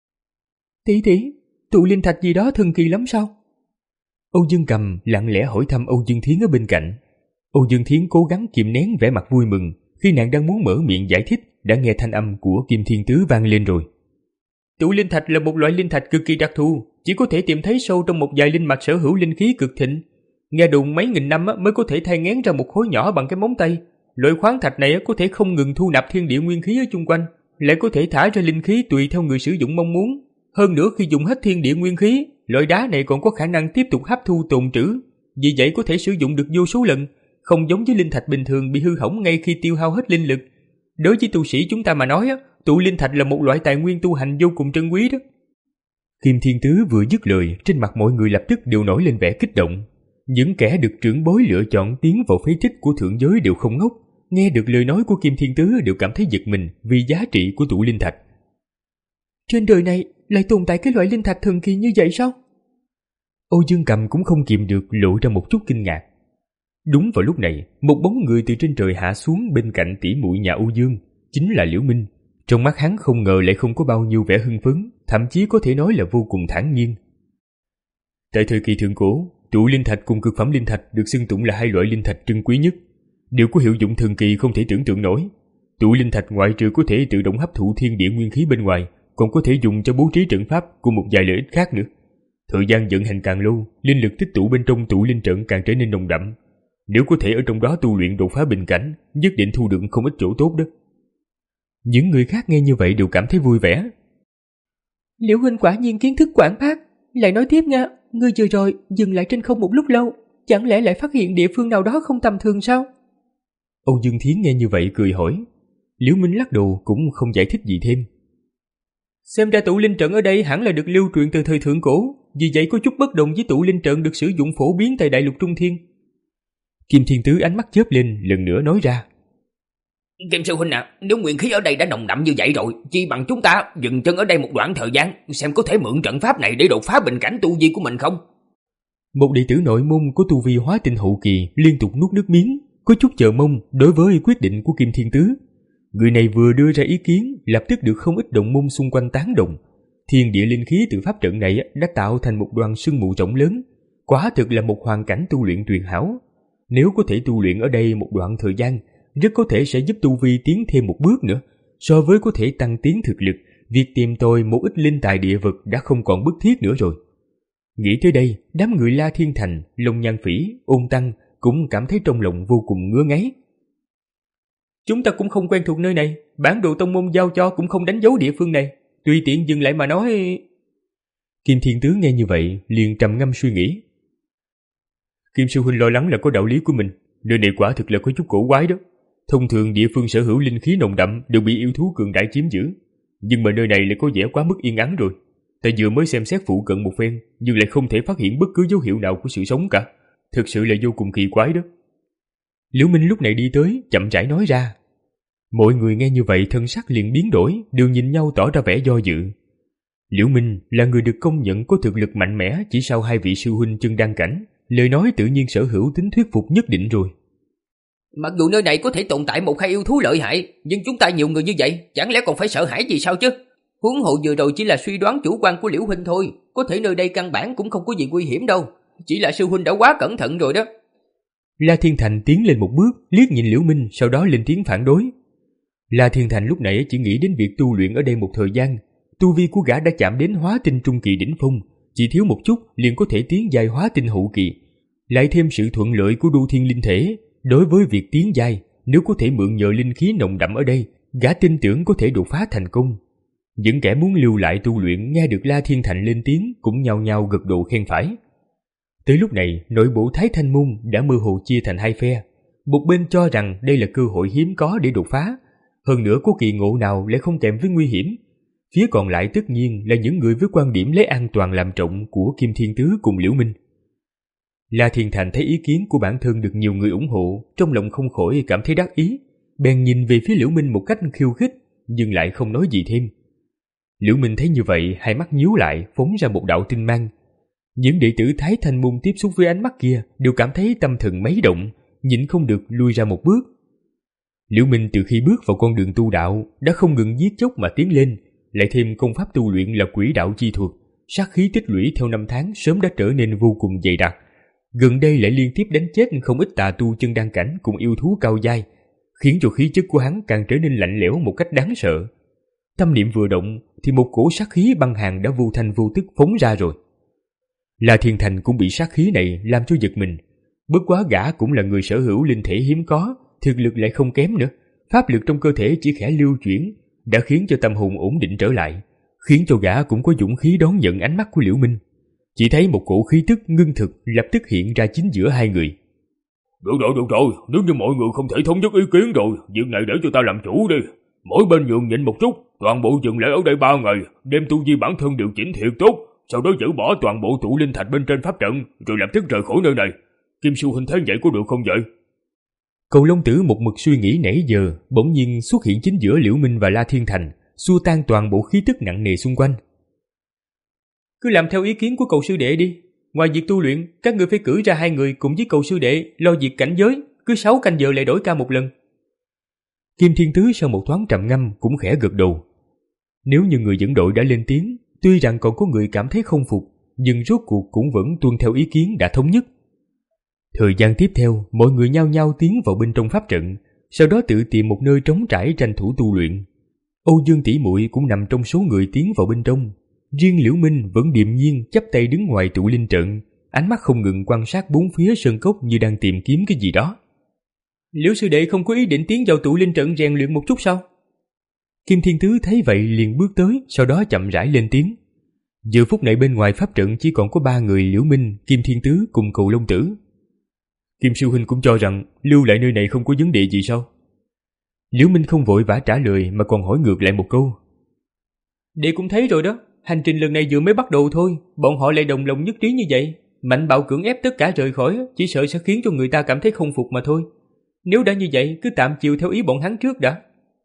Tỷ tỷ, tụ linh thạch gì đó thần kỳ lắm sao? Âu Dương Cầm lặng lẽ hỏi thăm Âu Dương Thiến ở bên cạnh. Âu Dương Thiến cố gắng kìm nén vẻ mặt vui mừng, khi nàng đang muốn mở miệng giải thích đã nghe thanh âm của Kim Thiên Tứ vang lên rồi. Tụ linh thạch là một loại linh thạch cực kỳ đặc thù, chỉ có thể tìm thấy sâu trong một vài linh mạch sở hữu linh khí cực thịnh. Nghe đồn mấy nghìn năm mới có thể thay ngén ra một khối nhỏ bằng cái móng tay. Loại khoáng thạch này có thể không ngừng thu nạp thiên địa nguyên khí ở chung quanh, lại có thể thả ra linh khí tùy theo người sử dụng mong muốn. Hơn nữa khi dùng hết thiên địa nguyên khí, loại đá này còn có khả năng tiếp tục hấp thu tồn trữ, vì vậy có thể sử dụng được vô số lần, không giống với linh thạch bình thường bị hư hỏng ngay khi tiêu hao hết linh lực. Đối với tu sĩ chúng ta mà nói, tụ linh thạch là một loại tài nguyên tu hành vô cùng trân quý đó. Kim Thiên Tứ vừa dứt lời, trên mặt mọi người lập tức đều nổi lên vẻ kích động. Những kẻ được trưởng bối lựa chọn tiến vào phế tích của thượng giới đều không ngốc, nghe được lời nói của Kim Thiên Tứ đều cảm thấy giật mình vì giá trị của tụ linh thạch. Trên đời này lại tồn tại cái loại linh thạch thần kỳ như vậy sao? Âu Dương Cầm cũng không kìm được lộ ra một chút kinh ngạc. Đúng vào lúc này, một bóng người từ trên trời hạ xuống bên cạnh tỷ muội nhà Âu Dương, chính là Liễu Minh. Trong mắt hắn không ngờ lại không có bao nhiêu vẻ hưng phấn, thậm chí có thể nói là vô cùng thản nhiên. Tại thời kỳ thượng cổ, tụ linh thạch cùng cực phẩm linh thạch được xưng tụng là hai loại linh thạch trân quý nhất, đều có hiệu dụng thần kỳ không thể tưởng tượng nổi. Tụ linh thạch ngoại trừ có thể tự động hấp thụ thiên địa nguyên khí bên ngoài, còn có thể dùng cho bố trí trận pháp cùng một vài lợi ích khác nữa. Thời gian vận hành càng lâu, linh lực tích tụ bên trong tụ linh trận càng trở nên nồng đậm. Nếu có thể ở trong đó tu luyện đột phá bình cảnh, nhất định thu được không ít chỗ tốt đó. Những người khác nghe như vậy đều cảm thấy vui vẻ. Liễu huynh quả nhiên kiến thức quảng bác. Lại nói tiếp nha, ngươi vừa rồi dừng lại trên không một lúc lâu, chẳng lẽ lại phát hiện địa phương nào đó không tầm thường sao? Âu Dương Thiến nghe như vậy cười hỏi. Liễu Minh lắc đầu cũng không giải thích gì thêm. Xem ra tụ linh trận ở đây hẳn là được lưu truyền từ thời thượng cổ, vì vậy có chút bất đồng với tụ linh trận được sử dụng phổ biến tại đại lục Trung Thiên. Kim Thiên Tứ ánh mắt chớp lên lần nữa nói ra. Kim sư huynh à, nếu nguyên khí ở đây đã nồng đậm như vậy rồi, chi bằng chúng ta dừng chân ở đây một đoạn thời gian, xem có thể mượn trận pháp này để đột phá bình cảnh tu vi của mình không? Một đệ tử nội môn của tu vi hóa tinh hậu kỳ liên tục nuốt nước miếng, có chút chờ mong đối với quyết định của Kim Thiên Tứ. Người này vừa đưa ra ý kiến, lập tức được không ít đồng môn xung quanh tán đồng. Thiên địa linh khí từ pháp trận này đã tạo thành một đoàn sương mù rộng lớn, quả thực là một hoàn cảnh tu luyện tuyệt hảo. Nếu có thể tu luyện ở đây một đoạn thời gian, rất có thể sẽ giúp tu vi tiến thêm một bước nữa. So với có thể tăng tiến thực lực, việc tìm tòi một ít linh tài địa vực đã không còn bức thiết nữa rồi. Nghĩ tới đây, đám người La Thiên Thành, Long Nhan Phỉ, Ôn Tăng cũng cảm thấy trong lòng vô cùng ngứa ngáy. Chúng ta cũng không quen thuộc nơi này, bản đồ tông môn giao cho cũng không đánh dấu địa phương này, tùy tiện dừng lại mà nói. Kim Thiên Tứ nghe như vậy liền trầm ngâm suy nghĩ. Kim sư huynh lo lắng là có đạo lý của mình, nơi này quả thực là có chút cổ quái đó. Thông thường địa phương sở hữu linh khí nồng đậm đều bị yêu thú cường đại chiếm giữ, nhưng mà nơi này lại có vẻ quá mức yên ắng rồi. Ta vừa mới xem xét phụ cận một phen, nhưng lại không thể phát hiện bất cứ dấu hiệu nào của sự sống cả. Thực sự là vô cùng kỳ quái đó. Liễu Minh lúc này đi tới, chậm rãi nói ra. Mọi người nghe như vậy thân sắc liền biến đổi, đều nhìn nhau tỏ ra vẻ do dự. Liễu Minh là người được công nhận có thực lực mạnh mẽ chỉ sau hai vị sư huynh chân đăng cảnh, lời nói tự nhiên sở hữu tính thuyết phục nhất định rồi. Mặc dù nơi này có thể tồn tại một hai yêu thú lợi hại, nhưng chúng ta nhiều người như vậy, chẳng lẽ còn phải sợ hãi gì sao chứ? Huống hộ vừa rồi chỉ là suy đoán chủ quan của Liễu huynh thôi, có thể nơi đây căn bản cũng không có gì nguy hiểm đâu, chỉ là sư huynh đã quá cẩn thận rồi đó. La Thiên Thành tiến lên một bước, liếc nhìn Liễu Minh, sau đó lên tiếng phản đối. La Thiên Thành lúc nãy chỉ nghĩ đến việc tu luyện ở đây một thời gian, tu vi của gã đã chạm đến hóa tinh trung kỳ đỉnh phong, chỉ thiếu một chút liền có thể tiến giai hóa tinh hậu kỳ. Lại thêm sự thuận lợi của đu thiên linh thể, đối với việc tiến giai, nếu có thể mượn nhờ linh khí nồng đậm ở đây, gã tin tưởng có thể đột phá thành công. Những kẻ muốn lưu lại tu luyện nghe được La Thiên Thành lên tiếng cũng nhao nhao gật đầu khen phải. Tới lúc này, nội bộ Thái Thanh Môn đã mơ hồ chia thành hai phe. Một bên cho rằng đây là cơ hội hiếm có để đột phá, hơn nữa có kỳ ngộ nào lại không kèm với nguy hiểm. Phía còn lại tất nhiên là những người với quan điểm lấy an toàn làm trọng của Kim Thiên Tứ cùng Liễu Minh. La Thiên Thành thấy ý kiến của bản thân được nhiều người ủng hộ, trong lòng không khỏi cảm thấy đắc ý, bèn nhìn về phía Liễu Minh một cách khiêu khích, nhưng lại không nói gì thêm. Liễu Minh thấy như vậy, hai mắt nhíu lại, phóng ra một đạo tinh mang. Những đệ tử Thái Thanh Môn tiếp xúc với ánh mắt kia đều cảm thấy tâm thần mấy động, nhịn không được lui ra một bước. Liễu Minh từ khi bước vào con đường tu đạo đã không ngừng giết chóc mà tiến lên, lại thêm công pháp tu luyện là quỷ đạo chi thuật, sát khí tích lũy theo năm tháng sớm đã trở nên vô cùng dày đặc. Gần đây lại liên tiếp đánh chết không ít tà tu chân đăng cảnh cùng yêu thú cao giai, khiến cho khí chất của hắn càng trở nên lạnh lẽo một cách đáng sợ. Tâm niệm vừa động thì một cổ sát khí băng hàn đã vô thanh vô tức phóng ra rồi. La Thiên Thành cũng bị sát khí này làm cho giật mình. Bất quá gã cũng là người sở hữu linh thể hiếm có, thực lực lại không kém nữa, pháp lực trong cơ thể chỉ khẽ lưu chuyển đã khiến cho tâm hồn ổn định trở lại, khiến cho gã cũng có dũng khí đón nhận ánh mắt của Liễu Minh. Chỉ thấy một cổ khí tức ngưng thực lập tức hiện ra chính giữa hai người. Được rồi, được rồi, nếu như mọi người không thể thống nhất ý kiến rồi, việc này để cho ta làm chủ đi. Mỗi bên nhường nhịn một chút, toàn bộ dừng lại ở đây ba ngày, đem tu vi bản thân điều chỉnh thiệt tốt, sau đó dỡ bỏ toàn bộ tụ linh thạch bên trên pháp trận, rồi lập tức rời khỏi nơi này. Kim sư huynh thấy vậy có được không vậy? Cầu Long Tử một mực suy nghĩ nãy giờ, bỗng nhiên xuất hiện chính giữa Liễu Minh và La Thiên Thành, xua tan toàn bộ khí tức nặng nề xung quanh. Cứ làm theo ý kiến của cậu sư đệ đi. Ngoài việc tu luyện, các người phải cử ra hai người cùng với cậu sư đệ lo việc cảnh giới, cứ sáu canh giờ lại đổi ca một lần. Kim Thiên Tứ sau một thoáng trầm ngâm cũng khẽ gật đầu. Nếu như người dẫn đội đã lên tiếng, tuy rằng còn có người cảm thấy không phục, nhưng rốt cuộc cũng vẫn tuân theo ý kiến đã thống nhất. Thời gian tiếp theo, mọi người nhao nhao tiến vào bên trong pháp trận, sau đó tự tìm một nơi trống trải tranh thủ tu luyện. Âu Dương tỷ muội cũng nằm trong số người tiến vào bên trong. Riêng Liễu Minh vẫn điềm nhiên chắp tay đứng ngoài tụ linh trận, ánh mắt không ngừng quan sát bốn phía sơn cốc như đang tìm kiếm cái gì đó. Liễu sư đệ không có ý định tiến vào tụ linh trận rèn luyện một chút sao? Kim Thiên Tứ thấy vậy liền bước tới, sau đó chậm rãi lên tiếng. Giờ phút này bên ngoài pháp trận chỉ còn có ba người Liễu Minh, Kim Thiên Tứ cùng Cầu Long Tử. Kim sư huynh cũng cho rằng lưu lại nơi này không có vấn đề gì sao? Liễu Minh không vội vã trả lời mà còn hỏi ngược lại một câu. Đệ cũng thấy rồi đó, hành trình lần này vừa mới bắt đầu thôi, bọn họ lại đồng lòng nhất trí như vậy, mạnh bạo cưỡng ép tất cả rời khỏi, chỉ sợ sẽ khiến cho người ta cảm thấy không phục mà thôi. Nếu đã như vậy, cứ tạm chịu theo ý bọn hắn trước đã.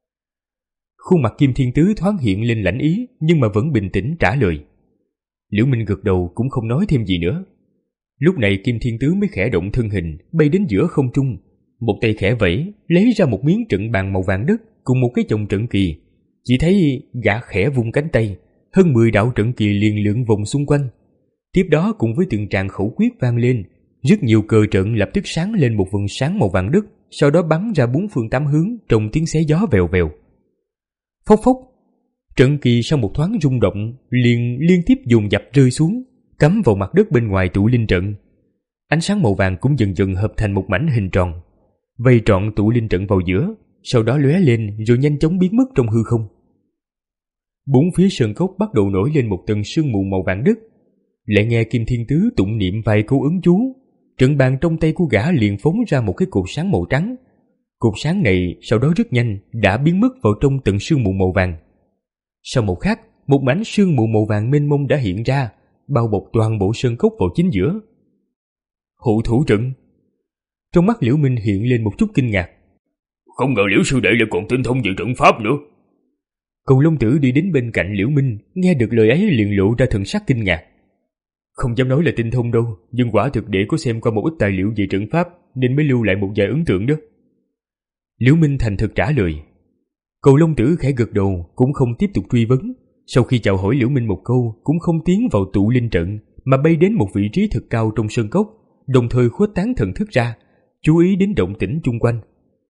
Khuôn mặt Kim Thiên Tứ thoáng hiện lên lãnh ý, nhưng mà vẫn bình tĩnh trả lời. Liễu Minh gật đầu cũng không nói thêm gì nữa. Lúc này Kim Thiên Tứ mới khẽ động thân hình, bay đến giữa không trung, một tay khẽ vẫy, lấy ra một miếng trận bàn màu vàng đất cùng một cái chồng trận kỳ. Chỉ thấy gã khẽ vung cánh tay, hơn mười đạo trận kỳ liền lượn vòng xung quanh. Tiếp đó cùng với từng tràng khẩu quyết vang lên, rất nhiều cờ trận lập tức sáng lên một vầng sáng màu vàng đất, sau đó bắn ra bốn phương tám hướng trong tiếng xé gió vèo vèo. Phốc phốc, trận kỳ sau một thoáng rung động liền liên tiếp dồn dập rơi xuống, cắm vào mặt đất bên ngoài tụ linh trận. Ánh sáng màu vàng cũng dần dần hợp thành một mảnh hình tròn, vây trọn tụ linh trận vào giữa, sau đó lóe lên rồi nhanh chóng biến mất trong hư không. Bốn phía sơn cốc bắt đầu nổi lên một tầng sương mù màu vàng đất. Lại nghe Kim Thiên Tứ tụng niệm vài câu ấn chú, trận bàn trong tay của gã liền phóng ra một cái cột sáng màu trắng. Cột sáng này sau đó rất nhanh đã biến mất vào trong tầng sương mù màu vàng. Sau một khắc, một mảnh sương mù màu vàng mênh mông đã hiện ra, bao bọc toàn bộ sơn cốc vào chính giữa. Hộ thủ trận. Trong mắt Liễu Minh hiện lên một chút kinh ngạc. Không ngờ Liễu sư đệ lại còn tinh thông về trận pháp nữa. Cầu Long Tử đi đến bên cạnh Liễu Minh, nghe được lời ấy liền lộ ra thần sắc kinh ngạc. Không dám nói là tinh thông đâu, nhưng quả thực để có xem qua một ít tài liệu về trận pháp nên mới lưu lại một vài ấn tượng đó. Liễu Minh thành thực trả lời. Cầu Long Tử khẽ gật đầu, cũng không tiếp tục truy vấn. Sau khi chào hỏi Liễu Minh một câu, cũng không tiến vào tụ linh trận, mà bay đến một vị trí thật cao trong sơn cốc, đồng thời khuếch tán thần thức ra, chú ý đến động tĩnh chung quanh.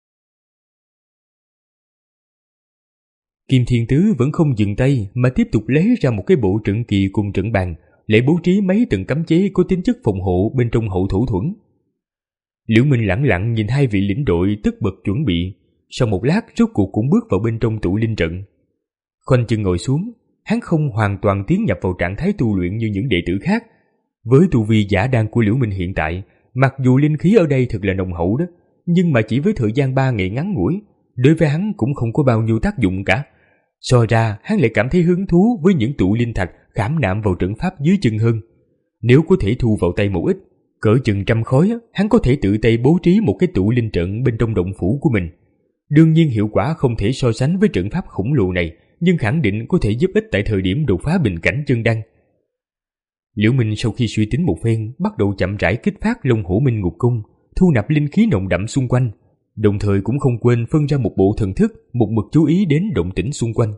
Kim Thiên Tứ vẫn không dừng tay mà tiếp tục lấy ra một cái bộ trận kỳ cùng trận bàn, lại bố trí mấy tầng cấm chế có tính chất phòng hộ bên trong hậu thủ thuẫn. Liễu Minh lẳng lặng nhìn hai vị lĩnh đội tất bật chuẩn bị, sau một lát rốt cuộc cũng bước vào bên trong tụ linh trận. Khoanh chân ngồi xuống, hắn không hoàn toàn tiến nhập vào trạng thái tu luyện như những đệ tử khác. Với tu vi giả đan của Liễu Minh hiện tại, mặc dù linh khí ở đây thật là nồng hậu đó, nhưng mà chỉ với thời gian ba ngày ngắn ngủi, đối với hắn cũng không có bao nhiêu tác dụng cả. So ra, hắn lại cảm thấy hứng thú với những tụ linh thạch khảm nạm vào trận pháp dưới chân hơn. Nếu có thể thu vào tay một ít, cỡ chừng trăm khối, hắn có thể tự tay bố trí một cái tụ linh trận bên trong động phủ của mình. Đương nhiên hiệu quả không thể so sánh với trận pháp khổng lồ này, nhưng khẳng định có thể giúp ích tại thời điểm đột phá bình cảnh chân đăng. Liễu Minh sau khi suy tính một phen, bắt đầu chậm rãi kích phát Long Hổ Minh Ngục Cung, thu nạp linh khí nồng đậm xung quanh, đồng thời cũng không quên phân ra một bộ thần thức, một mực chú ý đến động tĩnh xung quanh.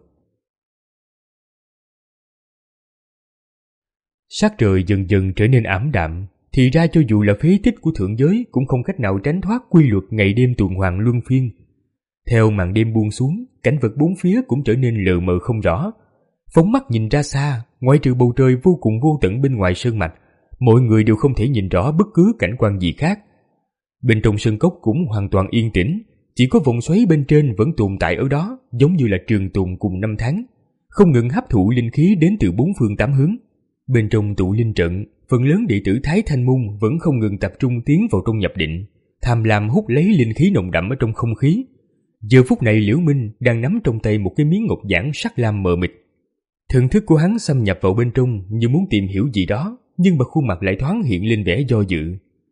Sắc trời dần dần trở nên ảm đạm, thì ra cho dù là phế tích của thượng giới cũng không cách nào tránh thoát quy luật ngày đêm tuần hoàn luân phiên. Theo màn đêm buông xuống, cảnh vật bốn phía cũng trở nên lờ mờ không rõ. Phóng mắt nhìn ra xa, ngoại trừ bầu trời vô cùng vô tận bên ngoài sơn mạch, mọi người đều không thể nhìn rõ bất cứ cảnh quan gì khác. Bên trong sơn cốc cũng hoàn toàn yên tĩnh, chỉ có vòng xoáy bên trên vẫn tồn tại ở đó, giống như là trường tồn cùng năm tháng, không ngừng hấp thụ linh khí đến từ bốn phương tám hướng. Bên trong tụ linh trận, phần lớn đệ tử Thái Thanh Môn vẫn không ngừng tập trung tiến vào trong nhập định, tham lam hút lấy linh khí nồng đậm ở trong không khí. Giờ phút này Liễu Minh đang nắm trong tay một cái miếng ngọc giản sắc lam mờ mịt. Thần thức của hắn xâm nhập vào bên trong như muốn tìm hiểu gì đó, nhưng mà khuôn mặt lại thoáng hiện lên vẻ do dự.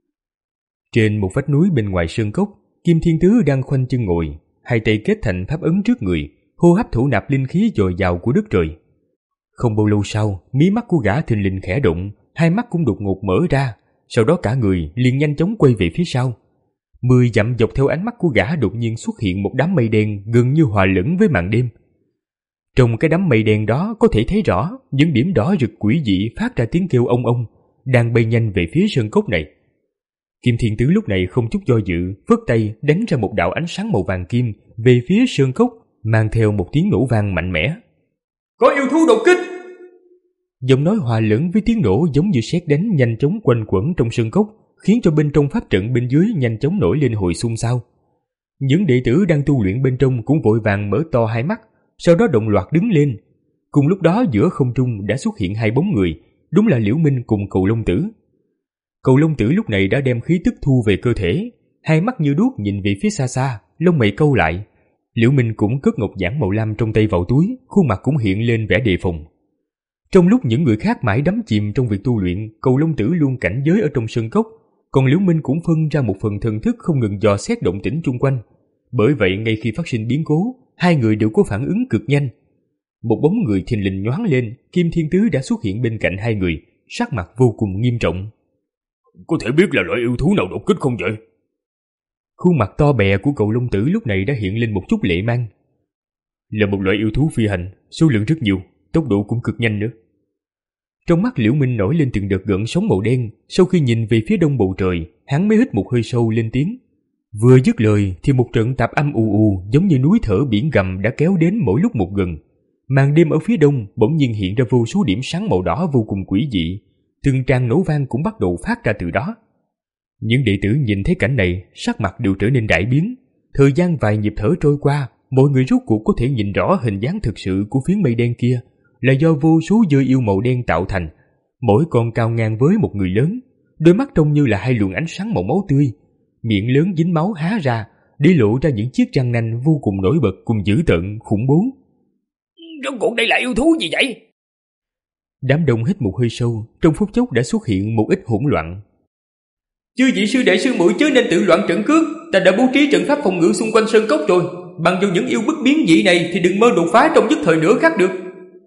Trên một vách núi bên ngoài sơn cốc, Kim Thiên Tứ đang khoanh chân ngồi, hai tay kết thành pháp ấn trước người, hô hấp thổ nạp linh khí dồi dào của đất trời. Không bao lâu sau, mí mắt của gã thình lình khẽ động, hai mắt cũng đột ngột mở ra, sau đó cả người liền nhanh chóng quay về phía sau. Mười dặm dọc theo ánh mắt của gã đột nhiên xuất hiện một đám mây đen gần như hòa lẫn với màn đêm. Trong cái đám mây đen đó có thể thấy rõ những điểm đỏ rực quỷ dị phát ra tiếng kêu ông ông, đang bay nhanh về phía sơn cốc này. Kim Thiên Tứ lúc này không chút do dự, phất tay đánh ra một đạo ánh sáng màu vàng kim về phía sơn cốc, mang theo một tiếng nổ vang mạnh mẽ. Có yêu thú đột kích! Giọng nói hòa lẫn với tiếng nổ giống như sét đánh nhanh chóng quanh quẩn trong sơn cốc, khiến cho bên trong pháp trận bên dưới nhanh chóng nổi lên hồi xung xao. Những đệ tử đang tu luyện bên trong cũng vội vàng mở to hai mắt, sau đó đồng loạt đứng lên. Cùng lúc đó giữa không trung đã xuất hiện hai bóng người, đúng là Liễu Minh cùng Cầu Long Tử. Cầu Long Tử lúc này đã đem khí tức thu về cơ thể, hai mắt như đuốc nhìn về phía xa xa, lông mày câu lại. Liễu Minh cũng cất ngọc giản màu lam trong tay vào túi, khuôn mặt cũng hiện lên vẻ đề phòng. Trong lúc những người khác mãi đắm chìm trong việc tu luyện, Cầu Long Tử luôn cảnh giới ở trong sơn cốc, còn Liễu Minh cũng phân ra một phần thần thức không ngừng dò xét động tĩnh chung quanh. Bởi vậy ngay khi phát sinh biến cố, hai người đều có phản ứng cực nhanh. Một bóng người thình lình nhoáng lên, Kim Thiên Tứ đã xuất hiện bên cạnh hai người, sắc mặt vô cùng nghiêm trọng. Có thể biết là loại yêu thú nào đột kích không vậy? Khuôn mặt to bè của Cầu Long Tử lúc này đã hiện lên một chút lệ mang. Là một loại yêu thú phi hành, số lượng rất nhiều, tốc độ cũng cực nhanh nữa. Trong mắt Liễu Minh nổi lên từng đợt gợn sóng màu đen, sau khi nhìn về phía đông bầu trời, hắn mới hít một hơi sâu lên tiếng. Vừa dứt lời thì một trận tạp âm ù ù giống như núi thở biển gầm đã kéo đến mỗi lúc một gần. Màn đêm ở phía đông bỗng nhiên hiện ra vô số điểm sáng màu đỏ vô cùng quỷ dị, từng tràng nổ vang cũng bắt đầu phát ra từ đó. Những đệ tử nhìn thấy cảnh này, sắc mặt đều trở nên đại biến. Thời gian vài nhịp thở trôi qua, mọi người rốt cuộc có thể nhìn rõ hình dáng thực sự của phiến mây đen kia là do vô số dơi yêu màu đen tạo thành, mỗi con cao ngang với một người lớn, đôi mắt trông như là hai luồng ánh sáng màu máu tươi, miệng lớn dính máu há ra để lộ ra những chiếc răng nanh vô cùng nổi bật cùng dữ tợn khủng bố. Rốt cuộc đây là yêu thú gì vậy? Đám đông hít một hơi sâu, trong phút chốc đã xuất hiện một ít hỗn loạn. Chư vị sư đệ sư muội chớ nên tự loạn trận cước, ta đã bố trí trận pháp phòng ngự xung quanh sơn cốc rồi, bằng vào những yêu bức biến dị này thì đừng mơ đột phá trong nhất thời nửa khắc được.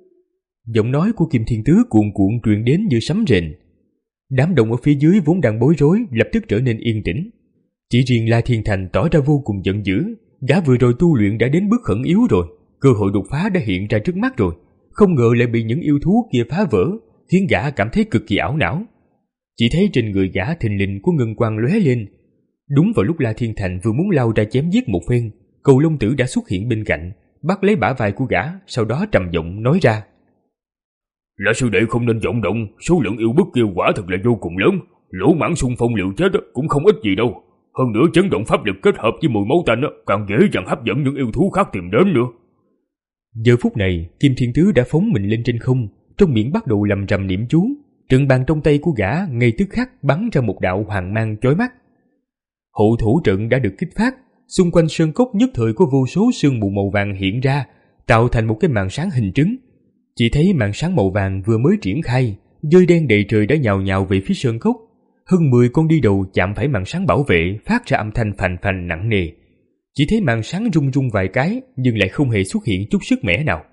Giọng nói của Kim Thiên Tứ cuồn cuộn truyền đến như sấm rền. Đám đông ở phía dưới vốn đang bối rối lập tức trở nên yên tĩnh. Chỉ riêng La Thiên Thành tỏ ra vô cùng giận dữ, gã vừa rồi tu luyện đã đến bước khẩn yếu rồi, cơ hội đột phá đã hiện ra trước mắt rồi, không ngờ lại bị những yêu thú kia phá vỡ, khiến gã cảm thấy cực kỳ ảo não. Chỉ thấy trên người gã thình lình có ngân quang lóe lên. Đúng vào lúc La Thiên Thành vừa muốn lao ra chém giết một phen, Cầu Long Tử đã xuất hiện bên cạnh, bắt lấy bả vai của gã, sau đó trầm giọng nói ra: "Là sư đệ không nên vọng động, số lượng yêu bức kia quả thật là vô cùng lớn, lỗ mãng xung phong liều chết cũng không ít gì đâu. Hơn nữa chấn động pháp lực kết hợp với mùi máu tanh càng dễ dàng hấp dẫn những yêu thú khác tìm đến nữa." Giờ phút này, Kim Thiên Tứ đã phóng mình lên trên không, trong miệng bắt đầu lầm rầm niệm chú. Trận bàn trong tay của gã ngay tức khắc bắn ra một đạo hoàng mang chói mắt. Hộ thủ trận đã được kích phát, xung quanh sơn cốc nhất thời có vô số sương mù màu vàng hiện ra, tạo thành một cái màn sáng hình trứng. Chỉ thấy màn sáng màu vàng vừa mới triển khai, dơi đen đầy trời đã nhào nhào về phía sơn cốc. Hơn mười con đi đầu chạm phải màn sáng bảo vệ, phát ra âm thanh phành phành nặng nề. Chỉ thấy màn sáng rung rung vài cái, nhưng lại không hề xuất hiện chút sức mẻ nào.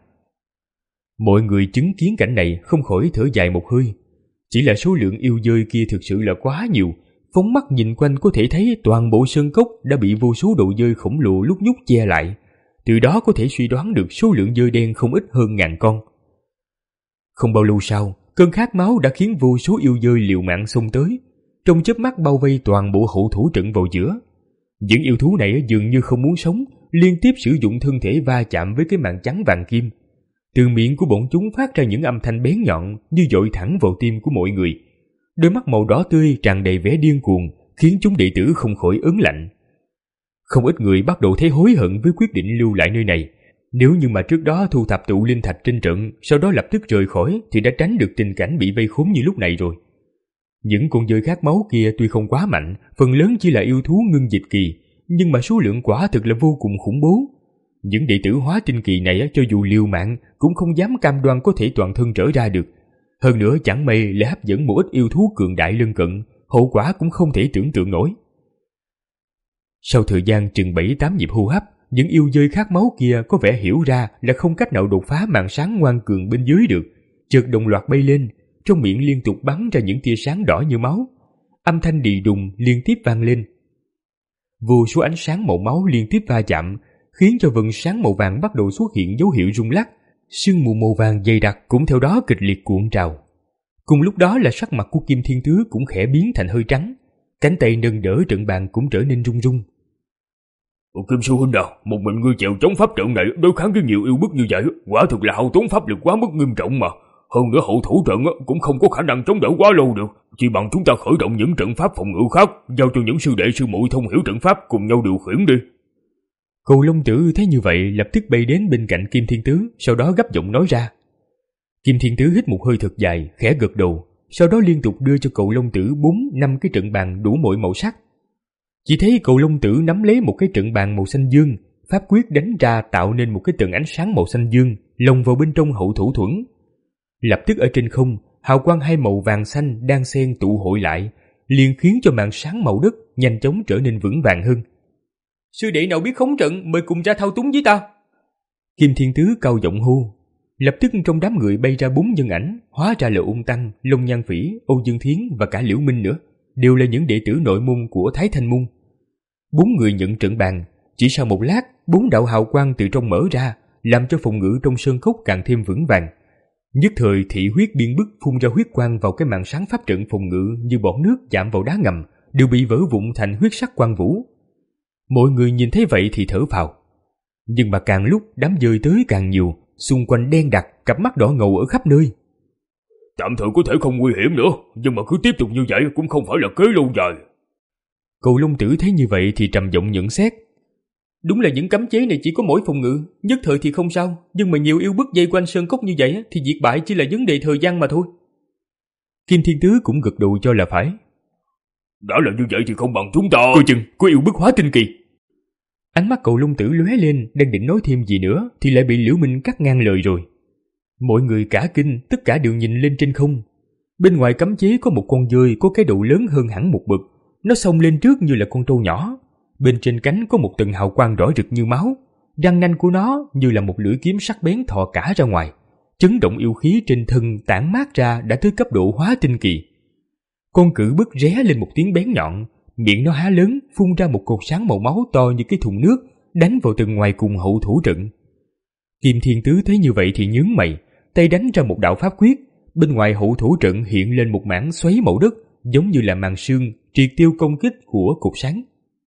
Mọi người chứng kiến cảnh này không khỏi thở dài một hơi. Chỉ là số lượng yêu dơi kia thực sự là quá nhiều, phóng mắt nhìn quanh có thể thấy toàn bộ sơn cốc đã bị vô số đầu dơi khổng lồ lúc nhúc che lại. Từ đó có thể suy đoán được số lượng dơi đen không ít hơn ngàn con. Không bao lâu sau, cơn khát máu đã khiến vô số yêu dơi liều mạng xông tới, trong chớp mắt bao vây toàn bộ hậu thủ trận vào giữa. Những yêu thú này dường như không muốn sống, liên tiếp sử dụng thân thể va chạm với cái màn trắng vàng kim. Từ miệng của bọn chúng phát ra những âm thanh bén nhọn như dội thẳng vào tim của mọi người. Đôi mắt màu đỏ tươi tràn đầy vẻ điên cuồng, khiến chúng đệ tử không khỏi ớn lạnh. Không ít người bắt đầu thấy hối hận với quyết định lưu lại nơi này. Nếu như mà trước đó thu thập tụ linh thạch trên trận, sau đó lập tức rời khỏi thì đã tránh được tình cảnh bị vây khốn như lúc này rồi. Những con dơi khát máu kia tuy không quá mạnh, phần lớn chỉ là yêu thú ngưng dịch kỳ, nhưng mà số lượng quả thực là vô cùng khủng bố. Những đệ tử hóa tinh kỳ này cho dù liều mạng cũng không dám cam đoan có thể toàn thân trở ra được. Hơn nữa chẳng may lại hấp dẫn một ít yêu thú cường đại lân cận, hậu quả cũng không thể tưởng tượng nổi. Sau thời gian chừng bảy tám nhịp hô hấp, những yêu dơi khát máu kia có vẻ hiểu ra là không cách nào đột phá màn sáng ngoan cường bên dưới được, chợt đồng loạt bay lên, trong miệng liên tục bắn ra những tia sáng đỏ như máu. Âm thanh đì đùng liên tiếp vang lên. Vô số ánh sáng màu máu liên tiếp va chạm, khiến cho vầng sáng màu vàng bắt đầu xuất hiện dấu hiệu rung lắc. Sương mù màu vàng dày đặc cũng theo đó kịch liệt cuộn trào. Cùng lúc đó là sắc mặt của Kim Thiên Tứ cũng khẽ biến thành hơi trắng, cánh tay nâng đỡ trận bàn cũng trở nên rung rung. Kim sư huynh nào, một mình ngươi chèo chống pháp trận này đối kháng với nhiều yêu bức như vậy, quả thực là hao tốn pháp lực quá mức nghiêm trọng mà. Hơn nữa hậu thủ trận cũng không có khả năng chống đỡ quá lâu được, chỉ bằng chúng ta khởi động những trận pháp phòng ngự khác, giao cho những sư đệ sư muội thông hiểu trận pháp cùng nhau điều khiển đi. Cầu Long Tử thấy như vậy lập tức bay đến bên cạnh Kim Thiên Tứ, sau đó gấp giọng nói ra. Kim Thiên Tứ hít một hơi thật dài, khẽ gật đầu, sau đó liên tục đưa cho Cầu Long Tử bốn năm cái trận bàn đủ mọi màu sắc. Chỉ thấy Cầu Long Tử nắm lấy một cái trận bàn màu xanh dương, pháp quyết đánh ra tạo nên một cái tầng ánh sáng màu xanh dương lồng vào bên trong hậu thủ thuẫn. Lập tức ở trên không, hào quang hai màu vàng xanh đang xen tụ hội lại, liền khiến cho màn sáng màu đất nhanh chóng trở nên vững vàng hơn. Sư đệ nào biết khống trận, mời cùng ra thao túng với ta. Kim Thiên Tứ cao giọng hô. Lập tức trong đám người bay ra bốn nhân ảnh, hóa ra là Ung Tăng, Long Nhan Phỉ, Âu Dương Thiến và cả Liễu Minh nữa, đều là những đệ tử nội môn của Thái Thanh Môn. Bốn người nhận trận bàn, chỉ sau một lát, bốn đạo hào quang từ trong mở ra, làm cho phòng ngự trong sơn cốc càng thêm vững vàng. Nhất thời thị huyết biên bức phun ra huyết quang vào cái màn sáng pháp trận phòng ngự như bọt nước chạm vào đá ngầm, đều bị vỡ vụn thành huyết sắc quang vũ. Mọi người nhìn thấy vậy thì thở phào. Nhưng mà càng lúc đám dơi tới càng nhiều, xung quanh đen đặc, cặp mắt đỏ ngầu ở khắp nơi. Tạm thời có thể không nguy hiểm nữa, nhưng mà cứ tiếp tục như vậy cũng không phải là kế lâu dài. Cậu Long Tử thấy như vậy thì trầm giọng nhận xét. Đúng là những cấm chế này chỉ có mỗi phòng ngự, nhất thời thì không sao, nhưng mà nhiều yêu bức dây quanh sơn cốc như vậy thì diệt bại chỉ là vấn đề thời gian mà thôi. Kim Thiên Tứ cũng gật đầu cho là phải. Đã là như vậy thì không bằng chúng ta. Coi chừng, có yêu bức hóa tinh kỳ. Ánh mắt cậu Long Tử lóe lên, đang định nói thêm gì nữa thì lại bị Liễu Minh cắt ngang lời rồi. Mọi người cả kinh, tất cả đều nhìn lên trên không. Bên ngoài cấm chế có một con dơi có cái đầu lớn hơn hẳn một bậc, nó xông lên trước như là con trâu nhỏ. Bên trên cánh có một tầng hào quang đỏ rực như máu, răng nanh của nó như là một lưỡi kiếm sắc bén thò cả ra ngoài, chấn động yêu khí trên thân tản mát ra đã tới cấp độ hóa tinh kỳ. Con cự bức ré lên một tiếng bén nhọn, miệng nó há lớn phun ra một cột sáng màu máu to như cái thùng nước, đánh vào tầng ngoài cùng hậu thủ trận. Kim Thiên Tứ thấy như vậy thì nhướng mày, tay đánh ra một đạo pháp quyết, bên ngoài hậu thủ trận hiện lên một mảng xoáy màu đất, giống như là màn sương triệt tiêu công kích của cột sáng.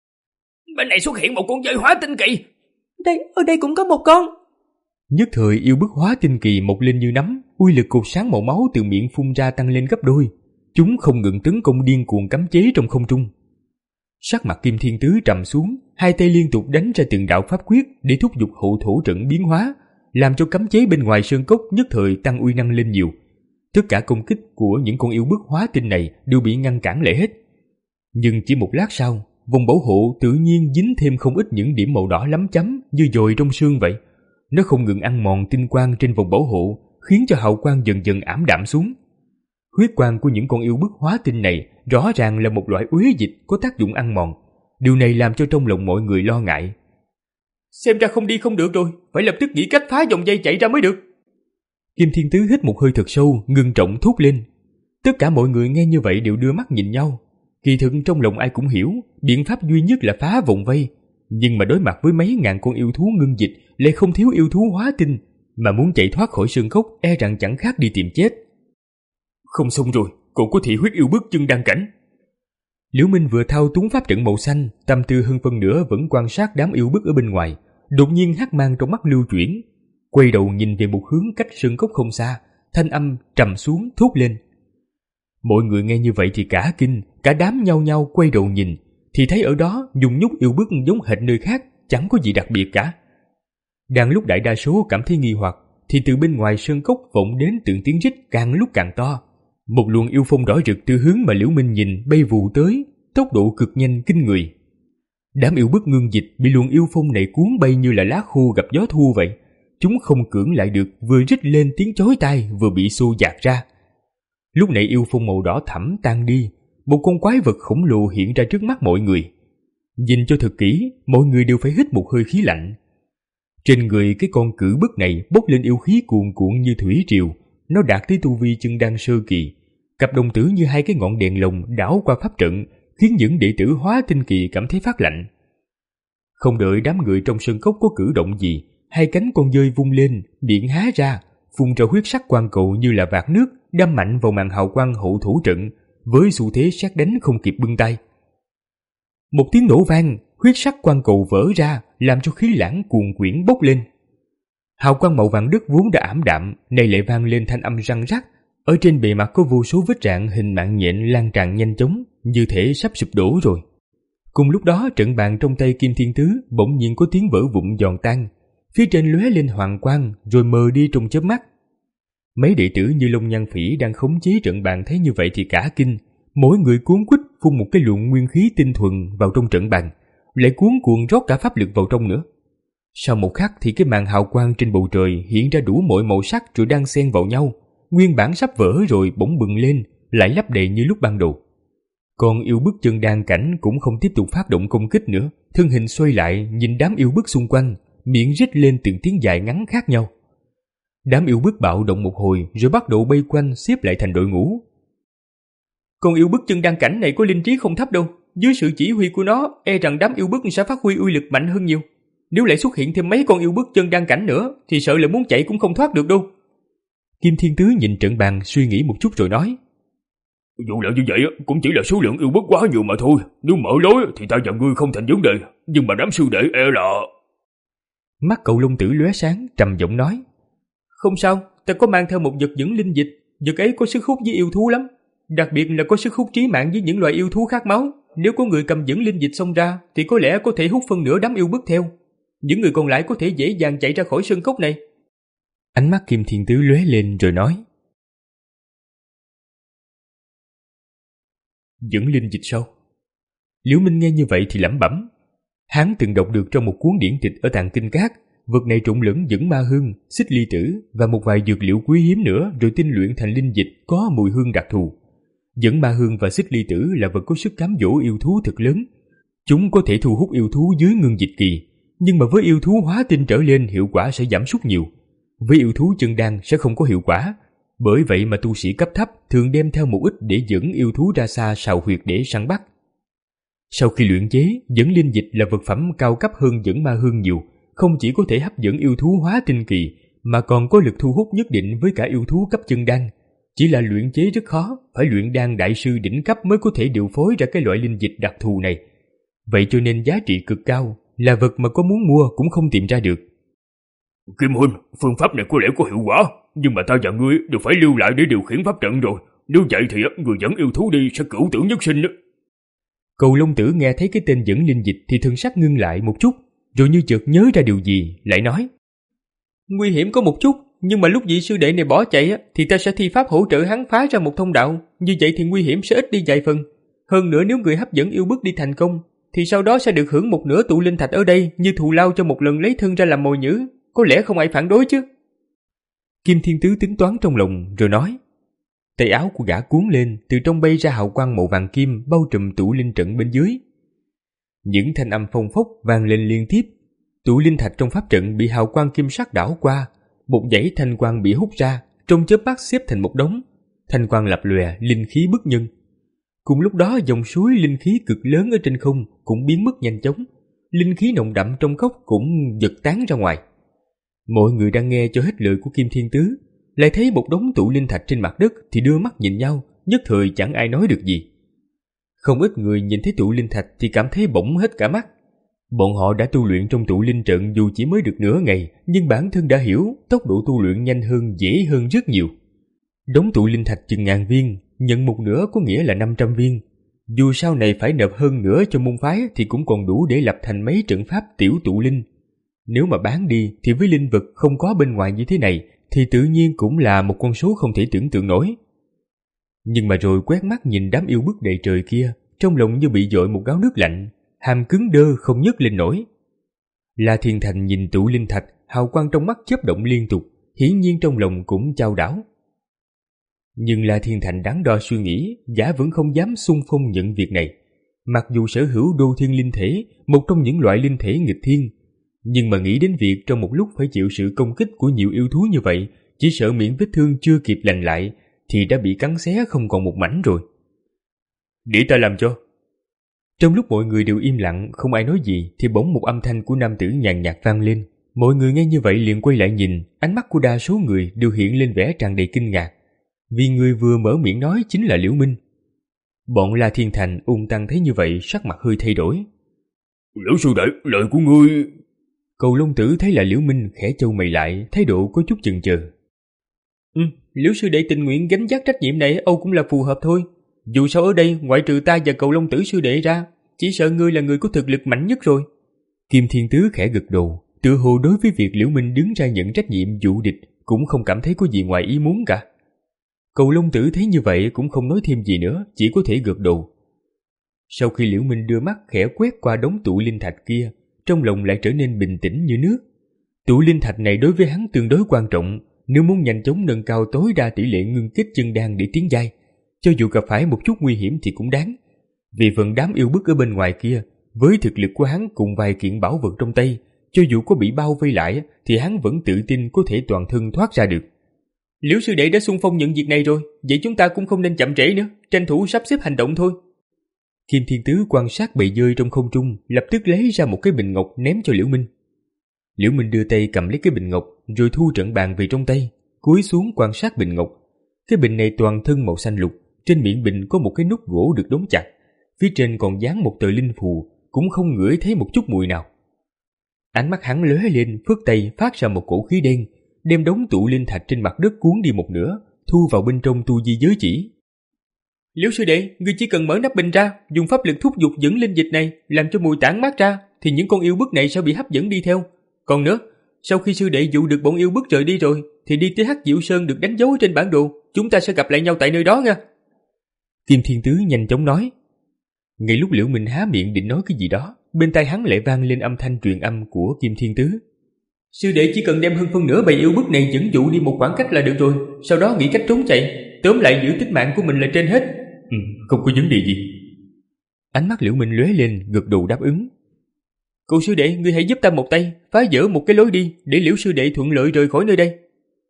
Bên này xuất hiện một con dơi hóa tinh kỳ. Đây, ở đây cũng có một con. Nhất thời yêu bức hóa tinh kỳ mọc lên như nắm, uy lực cột sáng màu máu từ miệng phun ra tăng lên gấp đôi. Chúng không ngừng tấn công điên cuồng cấm chế trong không trung. Sắc mặt Kim Thiên Tứ trầm xuống, hai tay liên tục đánh ra từng đạo pháp quyết để thúc giục hậu thổ trận biến hóa, làm cho cấm chế bên ngoài sơn cốc nhất thời tăng uy năng lên nhiều. Tất cả công kích của những con yêu bức hóa tinh này đều bị ngăn cản lại hết. Nhưng chỉ một lát sau, vùng bảo hộ tự nhiên dính thêm không ít những điểm màu đỏ lắm chấm như dồi trong xương vậy. Nó không ngừng ăn mòn tinh quang trên vòng bảo hộ, khiến cho hào quang dần dần ảm đạm xuống. Huyết quang của những con yêu bức hóa tinh này rõ ràng là một loại uế dịch có tác dụng ăn mòn. Điều này làm cho trong lòng mọi người lo ngại. Xem ra không đi không được rồi, phải lập tức nghĩ cách phá dòng dây chạy ra mới được. Kim Thiên Tứ hít một hơi thật sâu, ngưng trọng thốt lên. Tất cả mọi người nghe như vậy đều đưa mắt nhìn nhau. Kỳ thực trong lòng ai cũng hiểu, biện pháp duy nhất là phá vòng vây. Nhưng mà đối mặt với mấy ngàn con yêu thú ngưng dịch lại không thiếu yêu thú hóa tinh, mà muốn chạy thoát khỏi sơn cốc e rằng chẳng khác đi tìm chết. Không xong rồi, còn có thị huyết yêu bức chân đan cảnh. Liễu Minh vừa thao túng pháp trận màu xanh, tâm tư hơn phân nửa vẫn quan sát đám yêu bức ở bên ngoài. Đột nhiên hắc mang trong mắt lưu chuyển, quay đầu nhìn về một hướng cách sơn cốc không xa, thanh âm trầm xuống thốt lên. Mọi người nghe như vậy thì cả kinh, cả đám nhao nhao quay đầu nhìn, thì thấy ở đó dùng nhúc yêu bức giống hệt nơi khác, chẳng có gì đặc biệt cả. Đang lúc đại đa số cảm thấy nghi hoặc, thì từ bên ngoài sơn cốc vọng đến từng tiếng rít càng lúc càng to. Một luồng yêu phong đỏ rực từ hướng mà Liễu Minh nhìn bay vù tới, tốc độ cực nhanh kinh người. Đám yêu bức ngưng dịch bị luồng yêu phong này cuốn bay như là lá khô gặp gió thu vậy. Chúng không cưỡng lại được, vừa rít lên tiếng chói tai vừa bị xô dạt ra. Lúc này yêu phong màu đỏ thẫm tan đi, một con quái vật khổng lồ hiện ra trước mắt mọi người. Nhìn cho thật kỹ, mọi người đều phải hít một hơi khí lạnh. Trên người cái con cử bức này bốc lên yêu khí cuồn cuộn như thủy triều, nó đạt tới tu vi chân đan sơ kỳ. Cặp đồng tử như hai cái ngọn đèn lồng đảo qua pháp trận, khiến những đệ tử hóa tinh kỳ cảm thấy phát lạnh. Không đợi đám người trong sân cốc có cử động gì, hai cánh con dơi vung lên, miệng há ra, phun ra huyết sắc quang cầu như là vạt nước, đâm mạnh vào màn hào quang hậu thủ trận, với xu thế sát đánh không kịp bưng tay. Một tiếng nổ vang, huyết sắc quang cầu vỡ ra, làm cho khí lãng cuồn quyển bốc lên. Hào quang màu vàng đất vốn đã ảm đạm, nay lại vang lên thanh âm răng rắc. Ở trên bề mặt có vô số vết rạn hình mạng nhện lan tràn nhanh chóng, như thể sắp sụp đổ rồi. Cùng lúc đó, trận bàn trong tay Kim Thiên Tứ bỗng nhiên có tiếng vỡ vụn giòn tan, phía trên lóe lên hoàng quang rồi mờ đi trong chớp mắt. Mấy đệ tử như Long Nhan Phỉ đang khống chế trận bàn thấy như vậy thì cả kinh, mỗi người cuốn quýt phun một cái luồng nguyên khí tinh thuần vào trong trận bàn, lại cuốn cuồng rót cả pháp lực vào trong nữa. Sau một khắc thì cái màn hào quang trên bầu trời hiện ra đủ mọi màu sắc rồi đang xen vào nhau, nguyên bản sắp vỡ rồi bỗng bừng lên, lại lấp đầy như lúc ban đầu. Còn yêu bức chân đan cảnh cũng không tiếp tục phát động công kích nữa, thân hình xoay lại nhìn đám yêu bức xung quanh, miệng rít lên từng tiếng dài ngắn khác nhau. Đám yêu bức bạo động một hồi rồi bắt đầu bay quanh xếp lại thành đội ngũ. Con yêu bức chân đan cảnh này có linh trí không thấp đâu, dưới sự chỉ huy của nó e rằng đám yêu bức sẽ phát huy uy lực mạnh hơn nhiều. Nếu lại xuất hiện thêm mấy con yêu bức chân đan cảnh nữa thì sợ là muốn chạy cũng không thoát được đâu. Kim Thiên Tứ nhìn trận bàn suy nghĩ một chút rồi nói. Dù là như vậy cũng chỉ là số lượng yêu bức quá nhiều mà thôi. Nếu mở lối thì ta và ngươi không thành vấn đề, nhưng mà đám sư đệ e là... Mắt cậu Long Tử lóe sáng trầm giọng nói. Không sao, ta có mang theo một vật dẫn linh dịch, vật ấy có sức hút với yêu thú lắm, đặc biệt là có sức hút trí mạng với những loài yêu thú khát máu. Nếu có người cầm dẫn linh dịch xông ra thì có lẽ có thể hút phân nửa đám yêu bức theo. Những người còn lại có thể dễ dàng chạy ra khỏi sơn cốc này. Ánh mắt Kim Thiên Tứ lóe lên rồi nói: Dẫn linh dịch sao? Liễu Minh nghe như vậy thì lẩm bẩm. Hắn từng đọc được trong một cuốn điển tịch ở Tàng Kinh Các, vật này trộn lẫn dẫn ma hương, xích ly tử và một vài dược liệu quý hiếm nữa rồi tinh luyện thành linh dịch có mùi hương đặc thù. Dẫn ma hương và xích ly tử là vật có sức cám dỗ yêu thú thật lớn. Chúng có thể thu hút yêu thú dưới ngưng dịch kỳ, nhưng mà với yêu thú hóa tinh trở lên hiệu quả sẽ giảm sút nhiều. Với yêu thú chân đan sẽ không có hiệu quả. Bởi vậy mà tu sĩ cấp thấp thường đem theo một ít để dẫn yêu thú ra xa sào huyệt để săn bắt. Sau khi luyện chế, dẫn linh dịch là vật phẩm cao cấp hơn dẫn ma hương nhiều, không chỉ có thể hấp dẫn yêu thú hóa tinh kỳ, mà còn có lực thu hút nhất định với cả yêu thú cấp chân đan. Chỉ là luyện chế rất khó, phải luyện đan đại sư đỉnh cấp mới có thể điều phối ra cái loại linh dịch đặc thù này. Vậy cho nên giá trị cực cao, là vật mà có muốn mua cũng không tìm ra được. Kim huynh, phương pháp này có lẽ có hiệu quả, nhưng mà ta và ngươi đều phải lưu lại để điều khiển pháp trận rồi. Nếu vậy thì người dẫn yêu thú đi sẽ cửu tử nhất sinh đó. Cầu Long Tử nghe thấy cái tên dẫn linh dịch thì thân sắc ngưng lại một chút, rồi như chợt nhớ ra điều gì, lại nói: Nguy hiểm có một chút, nhưng mà lúc vị sư đệ này bỏ chạy thì ta sẽ thi pháp hỗ trợ hắn phá ra một thông đạo, như vậy thì nguy hiểm sẽ ít đi vài phần. Hơn nữa nếu người hấp dẫn yêu bức đi thành công, thì sau đó sẽ được hưởng một nửa tụ linh thạch ở đây như thù lao cho một lần lấy thân ra làm mồi nhử, có lẽ không ai phản đối chứ. Kim Thiên Tứ tính toán trong lòng rồi nói. Tay áo của gã cuốn lên, từ trong bay ra hào quang màu vàng kim bao trùm tụ linh trận bên dưới. Những thanh âm phong phốc vang lên liên tiếp. Tụ linh thạch trong pháp trận bị hào quang kim sắc đảo qua, một dãy thanh quang bị hút ra, trong chớp mắt xếp thành một đống. Thanh quang lập lòe, linh khí bức nhân. Cùng lúc đó dòng suối linh khí cực lớn ở trên không cũng biến mất nhanh chóng. Linh khí nồng đậm trong cốc cũng giật tán ra ngoài. Mọi người đang nghe cho hết lời của Kim Thiên Tứ, lại thấy một đống tụ linh thạch trên mặt đất thì đưa mắt nhìn nhau, nhất thời chẳng ai nói được gì. Không ít người nhìn thấy tụ linh thạch thì cảm thấy bỗng hết cả mắt. Bọn họ đã tu luyện trong tụ linh trận dù chỉ mới được nửa ngày, nhưng bản thân đã hiểu tốc độ tu luyện nhanh hơn, dễ hơn rất nhiều. Đống tụ linh thạch chừng ngàn viên, nhận một nửa có nghĩa là năm trăm viên. Dù sau này phải nộp hơn nữa cho môn phái thì cũng còn đủ để lập thành mấy trận pháp tiểu tụ linh. Nếu mà bán đi thì với linh vật không có bên ngoài như thế này thì tự nhiên cũng là một con số không thể tưởng tượng nổi. Nhưng mà rồi quét mắt nhìn đám yêu bức đầy trời kia, trong lòng như bị dội một gáo nước lạnh, hàm cứng đơ không nhấc lên nổi. La Thiên Thành nhìn tụ linh thạch, hào quang trong mắt chớp động liên tục, hiển nhiên trong lòng cũng chao đảo. Nhưng La Thiên Thành đắn đo suy nghĩ, gã vẫn không dám xung phong nhận việc này. Mặc dù sở hữu đô thiên linh thể, một trong những loại linh thể nghịch thiên, nhưng mà nghĩ đến việc trong một lúc phải chịu sự công kích của nhiều yêu thú như vậy, chỉ sợ miệng vết thương chưa kịp lành lại thì đã bị cắn xé không còn một mảnh rồi. Để ta làm cho. Trong lúc mọi người đều im lặng, không ai nói gì, thì bỗng một âm thanh của nam tử nhàn nhạt vang lên. Mọi người nghe như vậy liền quay lại nhìn, ánh mắt của đa số người đều hiện lên vẻ tràn đầy kinh ngạc, vì người vừa mở miệng nói chính là Liễu Minh. Bọn La Thiên Thành ung tăng thấy như vậy, sắc mặt hơi thay đổi. Liễu sư đệ, lời của ngươi... Cầu Long Tử thấy là Liễu Minh, khẽ chau mày lại, thái độ có chút chần chừ. Ừ, Liễu sư đệ tình nguyện gánh vác trách nhiệm này Âu cũng là phù hợp thôi. Dù sao ở đây ngoại trừ ta và Cầu Long Tử sư đệ ra, chỉ sợ ngươi là người có thực lực mạnh nhất rồi. Kim Thiên Tứ khẽ gật đầu, tựa hồ đối với việc Liễu Minh đứng ra nhận trách nhiệm dụ địch cũng không cảm thấy có gì ngoài ý muốn cả. Cầu Long Tử thấy như vậy cũng không nói thêm gì nữa, chỉ có thể gật đầu. Sau khi Liễu Minh đưa mắt khẽ quét qua đống tụ linh thạch kia, trong lòng lại trở nên bình tĩnh như nước. Tụ linh thạch này đối với hắn tương đối quan trọng, nếu muốn nhanh chóng nâng cao tối đa tỷ lệ ngưng kết chân đan để tiến giai, cho dù gặp phải một chút nguy hiểm thì cũng đáng. Vì phần đám yêu bức ở bên ngoài kia, với thực lực của hắn cùng vài kiện bảo vật trong tay, cho dù có bị bao vây lại thì hắn vẫn tự tin có thể toàn thân thoát ra được. Liễu sư đệ đã xung phong nhận việc này rồi, vậy chúng ta cũng không nên chậm trễ nữa, tranh thủ sắp xếp hành động thôi. Kim Thiên Tứ quan sát bầy dơi trong không trung, lập tức lấy ra một cái bình ngọc ném cho Liễu Minh. Liễu Minh đưa tay cầm lấy cái bình ngọc, rồi thu trận bàn về trong tay, cúi xuống quan sát bình ngọc. Cái bình này toàn thân màu xanh lục, trên miệng bình có một cái nút gỗ được đóng chặt, phía trên còn dán một tờ linh phù, cũng không ngửi thấy một chút mùi nào. Ánh mắt hắn lóe lên, phất tay phát ra một cổ khí đen, đem đống tụ linh thạch trên mặt đất cuốn đi một nửa, thu vào bên trong tu di giới chỉ. Liễu sư đệ, ngươi chỉ cần mở nắp bình ra, dùng pháp lực thúc giục dẫn linh dịch này, làm cho mùi tản mát ra, thì những con yêu bức này sẽ bị hấp dẫn đi theo. Còn nữa, sau khi sư đệ dụ được bọn yêu bức rời đi rồi, thì đi tới Hắc Diệu Sơn được đánh dấu trên bản đồ, chúng ta sẽ gặp lại nhau tại nơi đó nha. Kim Thiên Tứ nhanh chóng nói. Ngay lúc Liễu Minh há miệng định nói cái gì đó, bên tai hắn lại vang lên âm thanh truyền âm của Kim Thiên Tứ. Sư đệ chỉ cần đem hơn phân nửa bầy yêu bức này dẫn dụ đi một khoảng cách là được rồi, sau đó nghĩ cách trốn chạy, tóm lại giữ tính mạng của mình là trên hết. Ừ, không có vấn đề gì. Ánh mắt Liễu Minh lóe lên, gật đầu đáp ứng. Cậu sư đệ, ngươi hãy giúp ta một tay, phá vỡ một cái lối đi, để Liễu sư đệ thuận lợi rời khỏi nơi đây.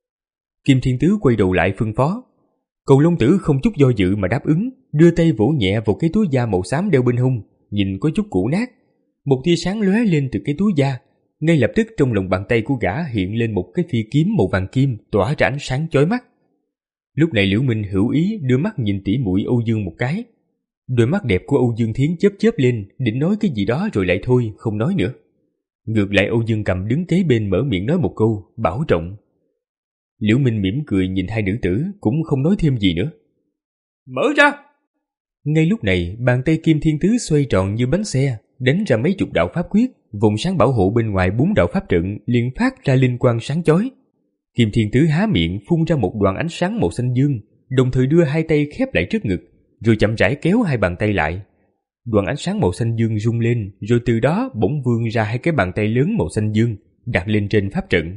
Kim Thiên Tứ quay đầu lại phân phó. Cầu Long Tử không chút do dự mà đáp ứng, đưa tay vỗ nhẹ vào cái túi da màu xám đeo bên hông, nhìn có chút cũ nát. Một tia sáng lóe lên từ cái túi da, ngay lập tức trong lòng bàn tay của gã hiện lên một cái phi kiếm màu vàng kim tỏa ra ánh sáng chói mắt. Lúc này Liễu Minh hữu ý đưa mắt nhìn tỉ muội Âu Dương một cái. Đôi mắt đẹp của Âu Dương Thiến chớp chớp lên, định nói cái gì đó rồi lại thôi, không nói nữa. Ngược lại Âu Dương Cầm đứng kế bên mở miệng nói một câu, bảo trọng. Liễu Minh mỉm cười nhìn hai nữ tử, cũng không nói thêm gì nữa. Mở ra! Ngay lúc này, bàn tay Kim Thiên Tứ xoay tròn như bánh xe, đánh ra mấy chục đạo pháp quyết, vùng sáng bảo hộ bên ngoài bốn đạo pháp trận liền phát ra linh quang sáng chói. Kim Thiên Tứ há miệng phun ra một đoàn ánh sáng màu xanh dương, đồng thời đưa hai tay khép lại trước ngực, rồi chậm rãi kéo hai bàn tay lại. Đoàn ánh sáng màu xanh dương rung lên, rồi từ đó bỗng vươn ra hai cái bàn tay lớn màu xanh dương, đặt lên trên pháp trận.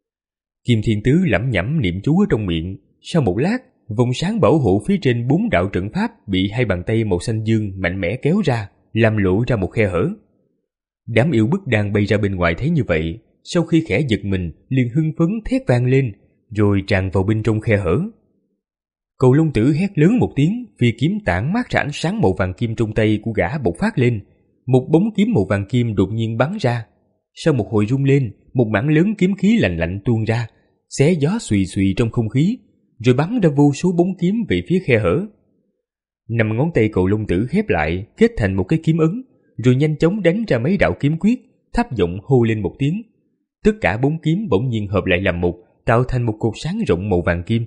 Kim Thiên Tứ lẩm nhẩm niệm chú ở trong miệng, sau một lát, vòng sáng bảo hộ phía trên bốn đạo trận pháp bị hai bàn tay màu xanh dương mạnh mẽ kéo ra, làm lộ ra một khe hở. Đám yêu bức đang bay ra bên ngoài thấy như vậy, sau khi khẽ giật mình, liền hưng phấn thét vang lên, rồi tràn vào bên trong khe hở. Cầu Long Tử hét lớn một tiếng, phi kiếm tản mát ra ánh sáng màu vàng kim trong tay của gã bộc phát lên, một bóng kiếm màu vàng kim đột nhiên bắn ra. Sau một hồi rung lên, một mảng lớn kiếm khí lạnh lạnh tuôn ra, xé gió xùy xùy trong không khí, rồi bắn ra vô số bóng kiếm về phía khe hở. Năm ngón tay Cầu Long Tử khép lại, kết thành một cái kiếm ấn, rồi nhanh chóng đánh ra mấy đạo kiếm quyết, thấp giọng hô lên một tiếng. Tất cả bốn kiếm bỗng nhiên hợp lại làm một, tạo thành một cột sáng rộng màu vàng kim.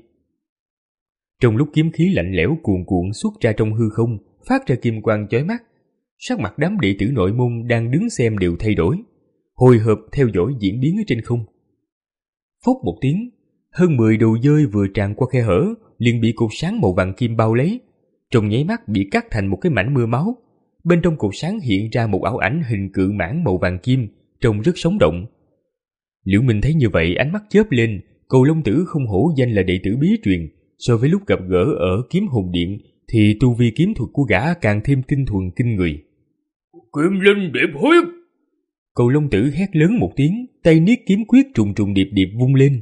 Trong lúc kiếm khí lạnh lẽo cuồn cuộn xuất ra trong hư không, phát ra kim quang chói mắt, sắc mặt đám đệ tử nội môn đang đứng xem đều thay đổi, hồi hộp theo dõi diễn biến ở trên không. Phốc một tiếng, hơn mười đầu dơi vừa tràn qua khe hở liền bị cột sáng màu vàng kim bao lấy, trong nháy mắt bị cắt thành một cái mảnh mưa máu. Bên trong cột sáng hiện ra một ảo ảnh hình cự mãng màu vàng kim, trông rất sống động. Liễu Minh thấy như vậy ánh mắt chớp lên, Cầu Long Tử không hổ danh là đệ tử bí truyền, so với lúc gặp gỡ ở Kiếm Hồn Điện thì tu vi kiếm thuật của gã càng thêm tinh thuần kinh người. Kiếm linh điệp huyết! Cầu Long Tử hét lớn một tiếng, tay niết kiếm quyết trùng trùng điệp điệp vung lên.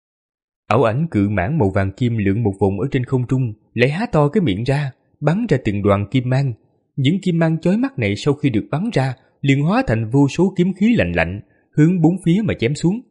Ảo ảnh cự mãng màu vàng kim lượn một vòng ở trên không trung, lại há to cái miệng ra, bắn ra từng đoàn kim mang. Những kim mang chói mắt này sau khi được bắn ra, liền hóa thành vô số kiếm khí lạnh lạnh, hướng bốn phía mà chém xuống.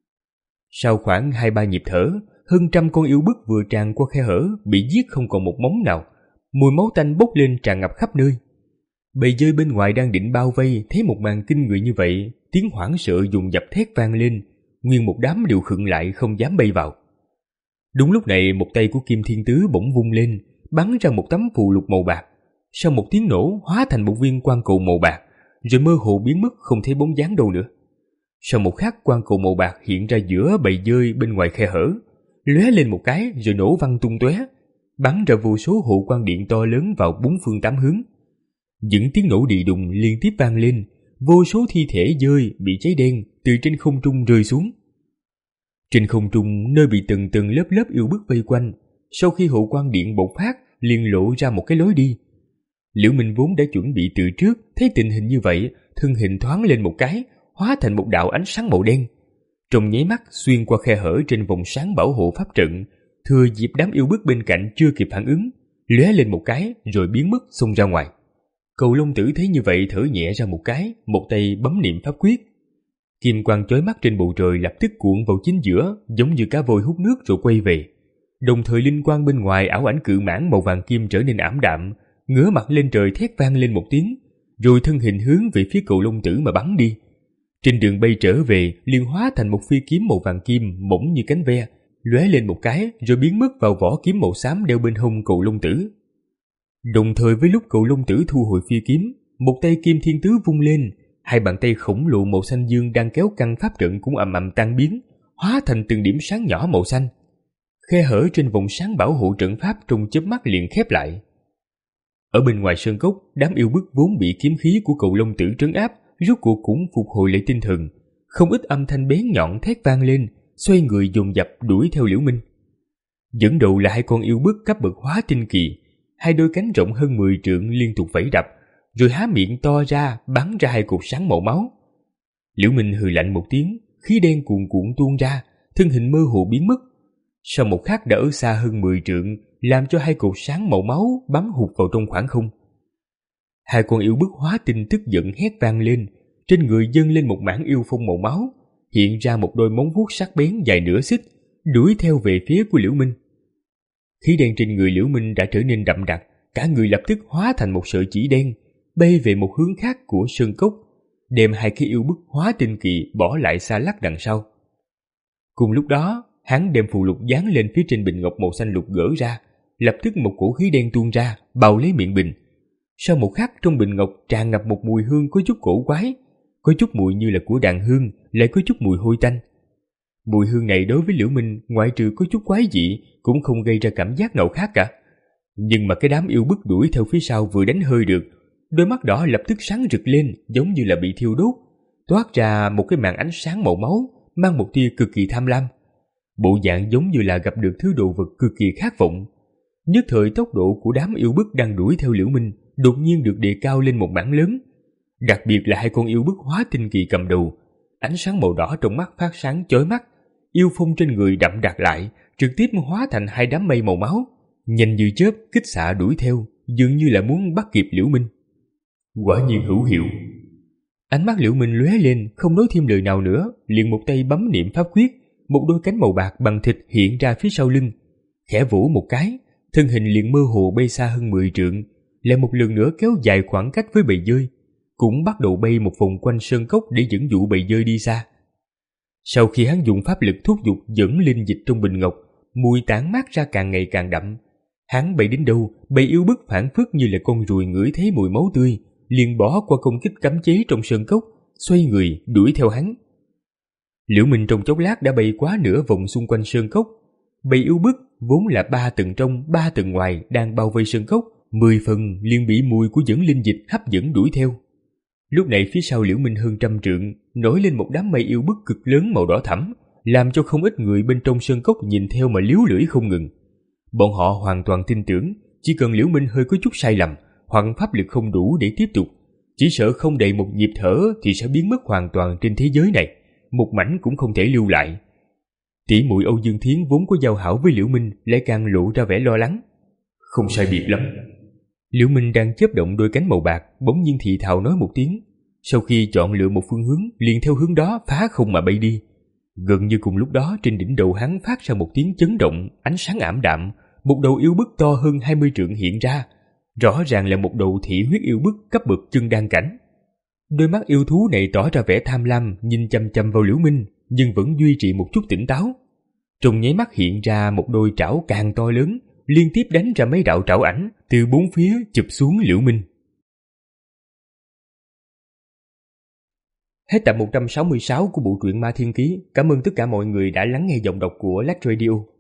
Sau khoảng hai ba nhịp thở, hơn trăm con yêu bức vừa tràn qua khe hở bị giết không còn một móng nào, mùi máu tanh bốc lên tràn ngập khắp nơi. Bầy dơi bên ngoài đang định bao vây thấy một màn kinh người như vậy, tiếng hoảng sợ dồn dập thét vang lên, nguyên một đám đều khựng lại không dám bay vào. Đúng lúc này một tay của Kim Thiên Tứ bỗng vung lên, bắn ra một tấm phù lục màu bạc. Sau một tiếng nổ hóa thành một viên quang cầu màu bạc, rồi mơ hồ biến mất không thấy bóng dáng đâu nữa. Sau một khắc quang cầu màu bạc hiện ra giữa bầy dơi bên ngoài khe hở, lóe lên một cái rồi nổ văng tung tóe, bắn ra vô số hộ quang điện to lớn vào bốn phương tám hướng. Những tiếng nổ đì đùng liên tiếp vang lên, vô số thi thể dơi bị cháy đen từ trên không trung rơi xuống. Trên không trung nơi bị từng từng lớp lớp yêu bức vây quanh, sau khi hộ quang điện bộc phát liền lộ ra một cái lối đi. Liễu Minh vốn đã chuẩn bị từ trước, thấy tình hình như vậy, thân hình thoáng lên một cái, hóa thành một đạo ánh sáng màu đen. Trong nháy mắt xuyên qua khe hở trên vòng sáng bảo hộ pháp trận, thừa dịp đám yêu bức bên cạnh chưa kịp phản ứng, lóe lên một cái rồi biến mất xông ra ngoài. Cầu Long Tử thấy như vậy thở nhẹ ra một cái, một tay bấm niệm pháp quyết. Kim quang chói mắt trên bầu trời lập tức cuộn vào chính giữa, giống như cá voi hút nước rồi quay về. Đồng thời linh quang bên ngoài ảo ảnh cự mãng màu vàng kim trở nên ảm đạm, ngửa mặt lên trời thét vang lên một tiếng, rồi thân hình hướng về phía Cầu Long Tử mà bắn đi. Trên đường bay trở về liền hóa thành một phi kiếm màu vàng kim mỏng như cánh ve, lóe lên một cái rồi biến mất vào vỏ kiếm màu xám đeo bên hông Cựu Long Tử. Đồng thời với lúc Cựu Long Tử thu hồi phi kiếm, một tay Kim Thiên Tứ vung lên, hai bàn tay khổng lồ màu xanh dương đang kéo căng pháp trận cũng ầm ầm tan biến, hóa thành từng điểm sáng nhỏ màu xanh. Khe hở trên vòng sáng bảo hộ trận pháp trong chớp mắt liền khép lại. Ở bên ngoài sơn cốc, đám yêu bức vốn bị kiếm khí của Cựu Long Tử trấn áp, rốt cuộc cũng phục hồi lại tinh thần, không ít âm thanh bén nhọn thét vang lên, xoay người dồn dập đuổi theo Liễu Minh. Dẫn đầu là hai con yêu bức cấp bậc hóa tinh kỳ, hai đôi cánh rộng hơn mười trượng liên tục vẫy đập, rồi há miệng to ra bắn ra hai cột sáng màu máu. Liễu Minh hừ lạnh một tiếng, khí đen cuồn cuộn tuôn ra, thân hình mơ hồ biến mất. Sau một khắc đã ở xa hơn mười trượng, làm cho hai cột sáng màu máu bắn hụt vào trong khoảng không. Hai con yêu bức hóa tinh tức giận hét vang lên, trên người dâng lên một mảng yêu phong màu máu, hiện ra một đôi móng vuốt sắc bén dài nửa xích, đuổi theo về phía của Liễu Minh. Khí đen trên người Liễu Minh đã trở nên đậm đặc, cả người lập tức hóa thành một sợi chỉ đen, bay về một hướng khác của sơn cốc, đem hai cái yêu bức hóa tinh kỳ bỏ lại xa lắc đằng sau. Cùng lúc đó, hắn đem phù lục dán lên phía trên bình ngọc màu xanh lục gỡ ra, lập tức một cổ khí đen tuôn ra, bao lấy miệng bình. Sau một khắc, trong bình ngọc tràn ngập một mùi hương có chút cổ quái, có chút mùi như là của đàn hương, lại có chút mùi hôi tanh. Mùi hương này đối với Liễu Minh, ngoại trừ có chút quái dị, cũng không gây ra cảm giác nào khác cả. Nhưng mà cái đám yêu bức đuổi theo phía sau vừa đánh hơi được, đôi mắt đỏ lập tức sáng rực lên, giống như là bị thiêu đốt, toát ra một cái màn ánh sáng màu máu, mang một tia cực kỳ tham lam. Bộ dạng giống như là gặp được thứ đồ vật cực kỳ khát vọng. Nhất thời tốc độ của đám yêu bức đang đuổi theo Liễu Minh đột nhiên được đề cao lên một mảng lớn. Đặc biệt là hai con yêu bức hóa tinh kỳ cầm đầu, ánh sáng màu đỏ trong mắt phát sáng chói mắt, yêu phong trên người đậm đặc lại, trực tiếp hóa thành hai đám mây màu máu, nhanh như chớp kích xạ đuổi theo, dường như là muốn bắt kịp Liễu Minh. Quả nhiên hữu hiệu. Ánh mắt Liễu Minh lóe lên, không nói thêm lời nào nữa, liền một tay bấm niệm pháp quyết, một đôi cánh màu bạc bằng thịt hiện ra phía sau lưng, khẽ vỗ một cái, thân hình liền mơ hồ bay xa hơn mười trượng, lại một lần nữa kéo dài khoảng cách với bầy dơi, cũng bắt đầu bay một vòng quanh sơn cốc để dẫn dụ bầy dơi đi xa. Sau khi hắn dùng pháp lực thúc giục dẫn linh dịch trong bình ngọc, mùi tản mát ra càng ngày càng đậm. Hắn bay đến đâu, bầy yêu bức phản phất như là con ruồi ngửi thấy mùi máu tươi, liền bỏ qua công kích cấm chế trong sơn cốc, xoay người đuổi theo hắn. Liễu Minh trong chốc lát đã bay quá nửa vòng xung quanh sơn cốc. Bầy yêu bức vốn là ba tầng trong ba tầng ngoài đang bao vây sơn cốc, mười phần liền bị mùi của dẫn linh dịch hấp dẫn đuổi theo. Lúc này phía sau Liễu Minh hơn trăm trượng nổi lên một đám mây yêu bức cực lớn màu đỏ thẫm, làm cho không ít người bên trong sơn cốc nhìn theo mà líu lưỡi không ngừng. Bọn họ hoàn toàn tin tưởng, chỉ cần Liễu Minh hơi có chút sai lầm hoặc pháp lực không đủ để tiếp tục, chỉ sợ không đầy một nhịp thở thì sẽ biến mất hoàn toàn trên thế giới này, một mảnh cũng không thể lưu lại. Tỷ muội Âu Dương Thiến vốn có giao hảo với Liễu Minh lại càng lộ ra vẻ lo lắng. Không sai biệt lắm. Liễu Minh đang chớp động đôi cánh màu bạc, bỗng nhiên thì thào nói một tiếng. Sau khi chọn lựa một phương hướng, liền theo hướng đó phá không mà bay đi. Gần như cùng lúc đó, trên đỉnh đầu hắn phát ra một tiếng chấn động, ánh sáng ảm đạm, một đầu yêu bức to hơn hai mươi trượng hiện ra, rõ ràng là một đầu thị huyết yêu bức cấp bậc chân đan cảnh. Đôi mắt yêu thú này tỏ ra vẻ tham lam, nhìn chăm chăm vào Liễu Minh, nhưng vẫn duy trì một chút tỉnh táo. Trong nháy mắt hiện ra một đôi trảo càng to lớn, liên tiếp đánh ra mấy đạo trảo ảnh từ bốn phía chụp xuống Liễu Minh. Hết tập một trăm sáu mươi sáu của bộ truyện Ma Thiên Ký. Cảm ơn tất cả mọi người đã lắng nghe giọng đọc của Lách Radio.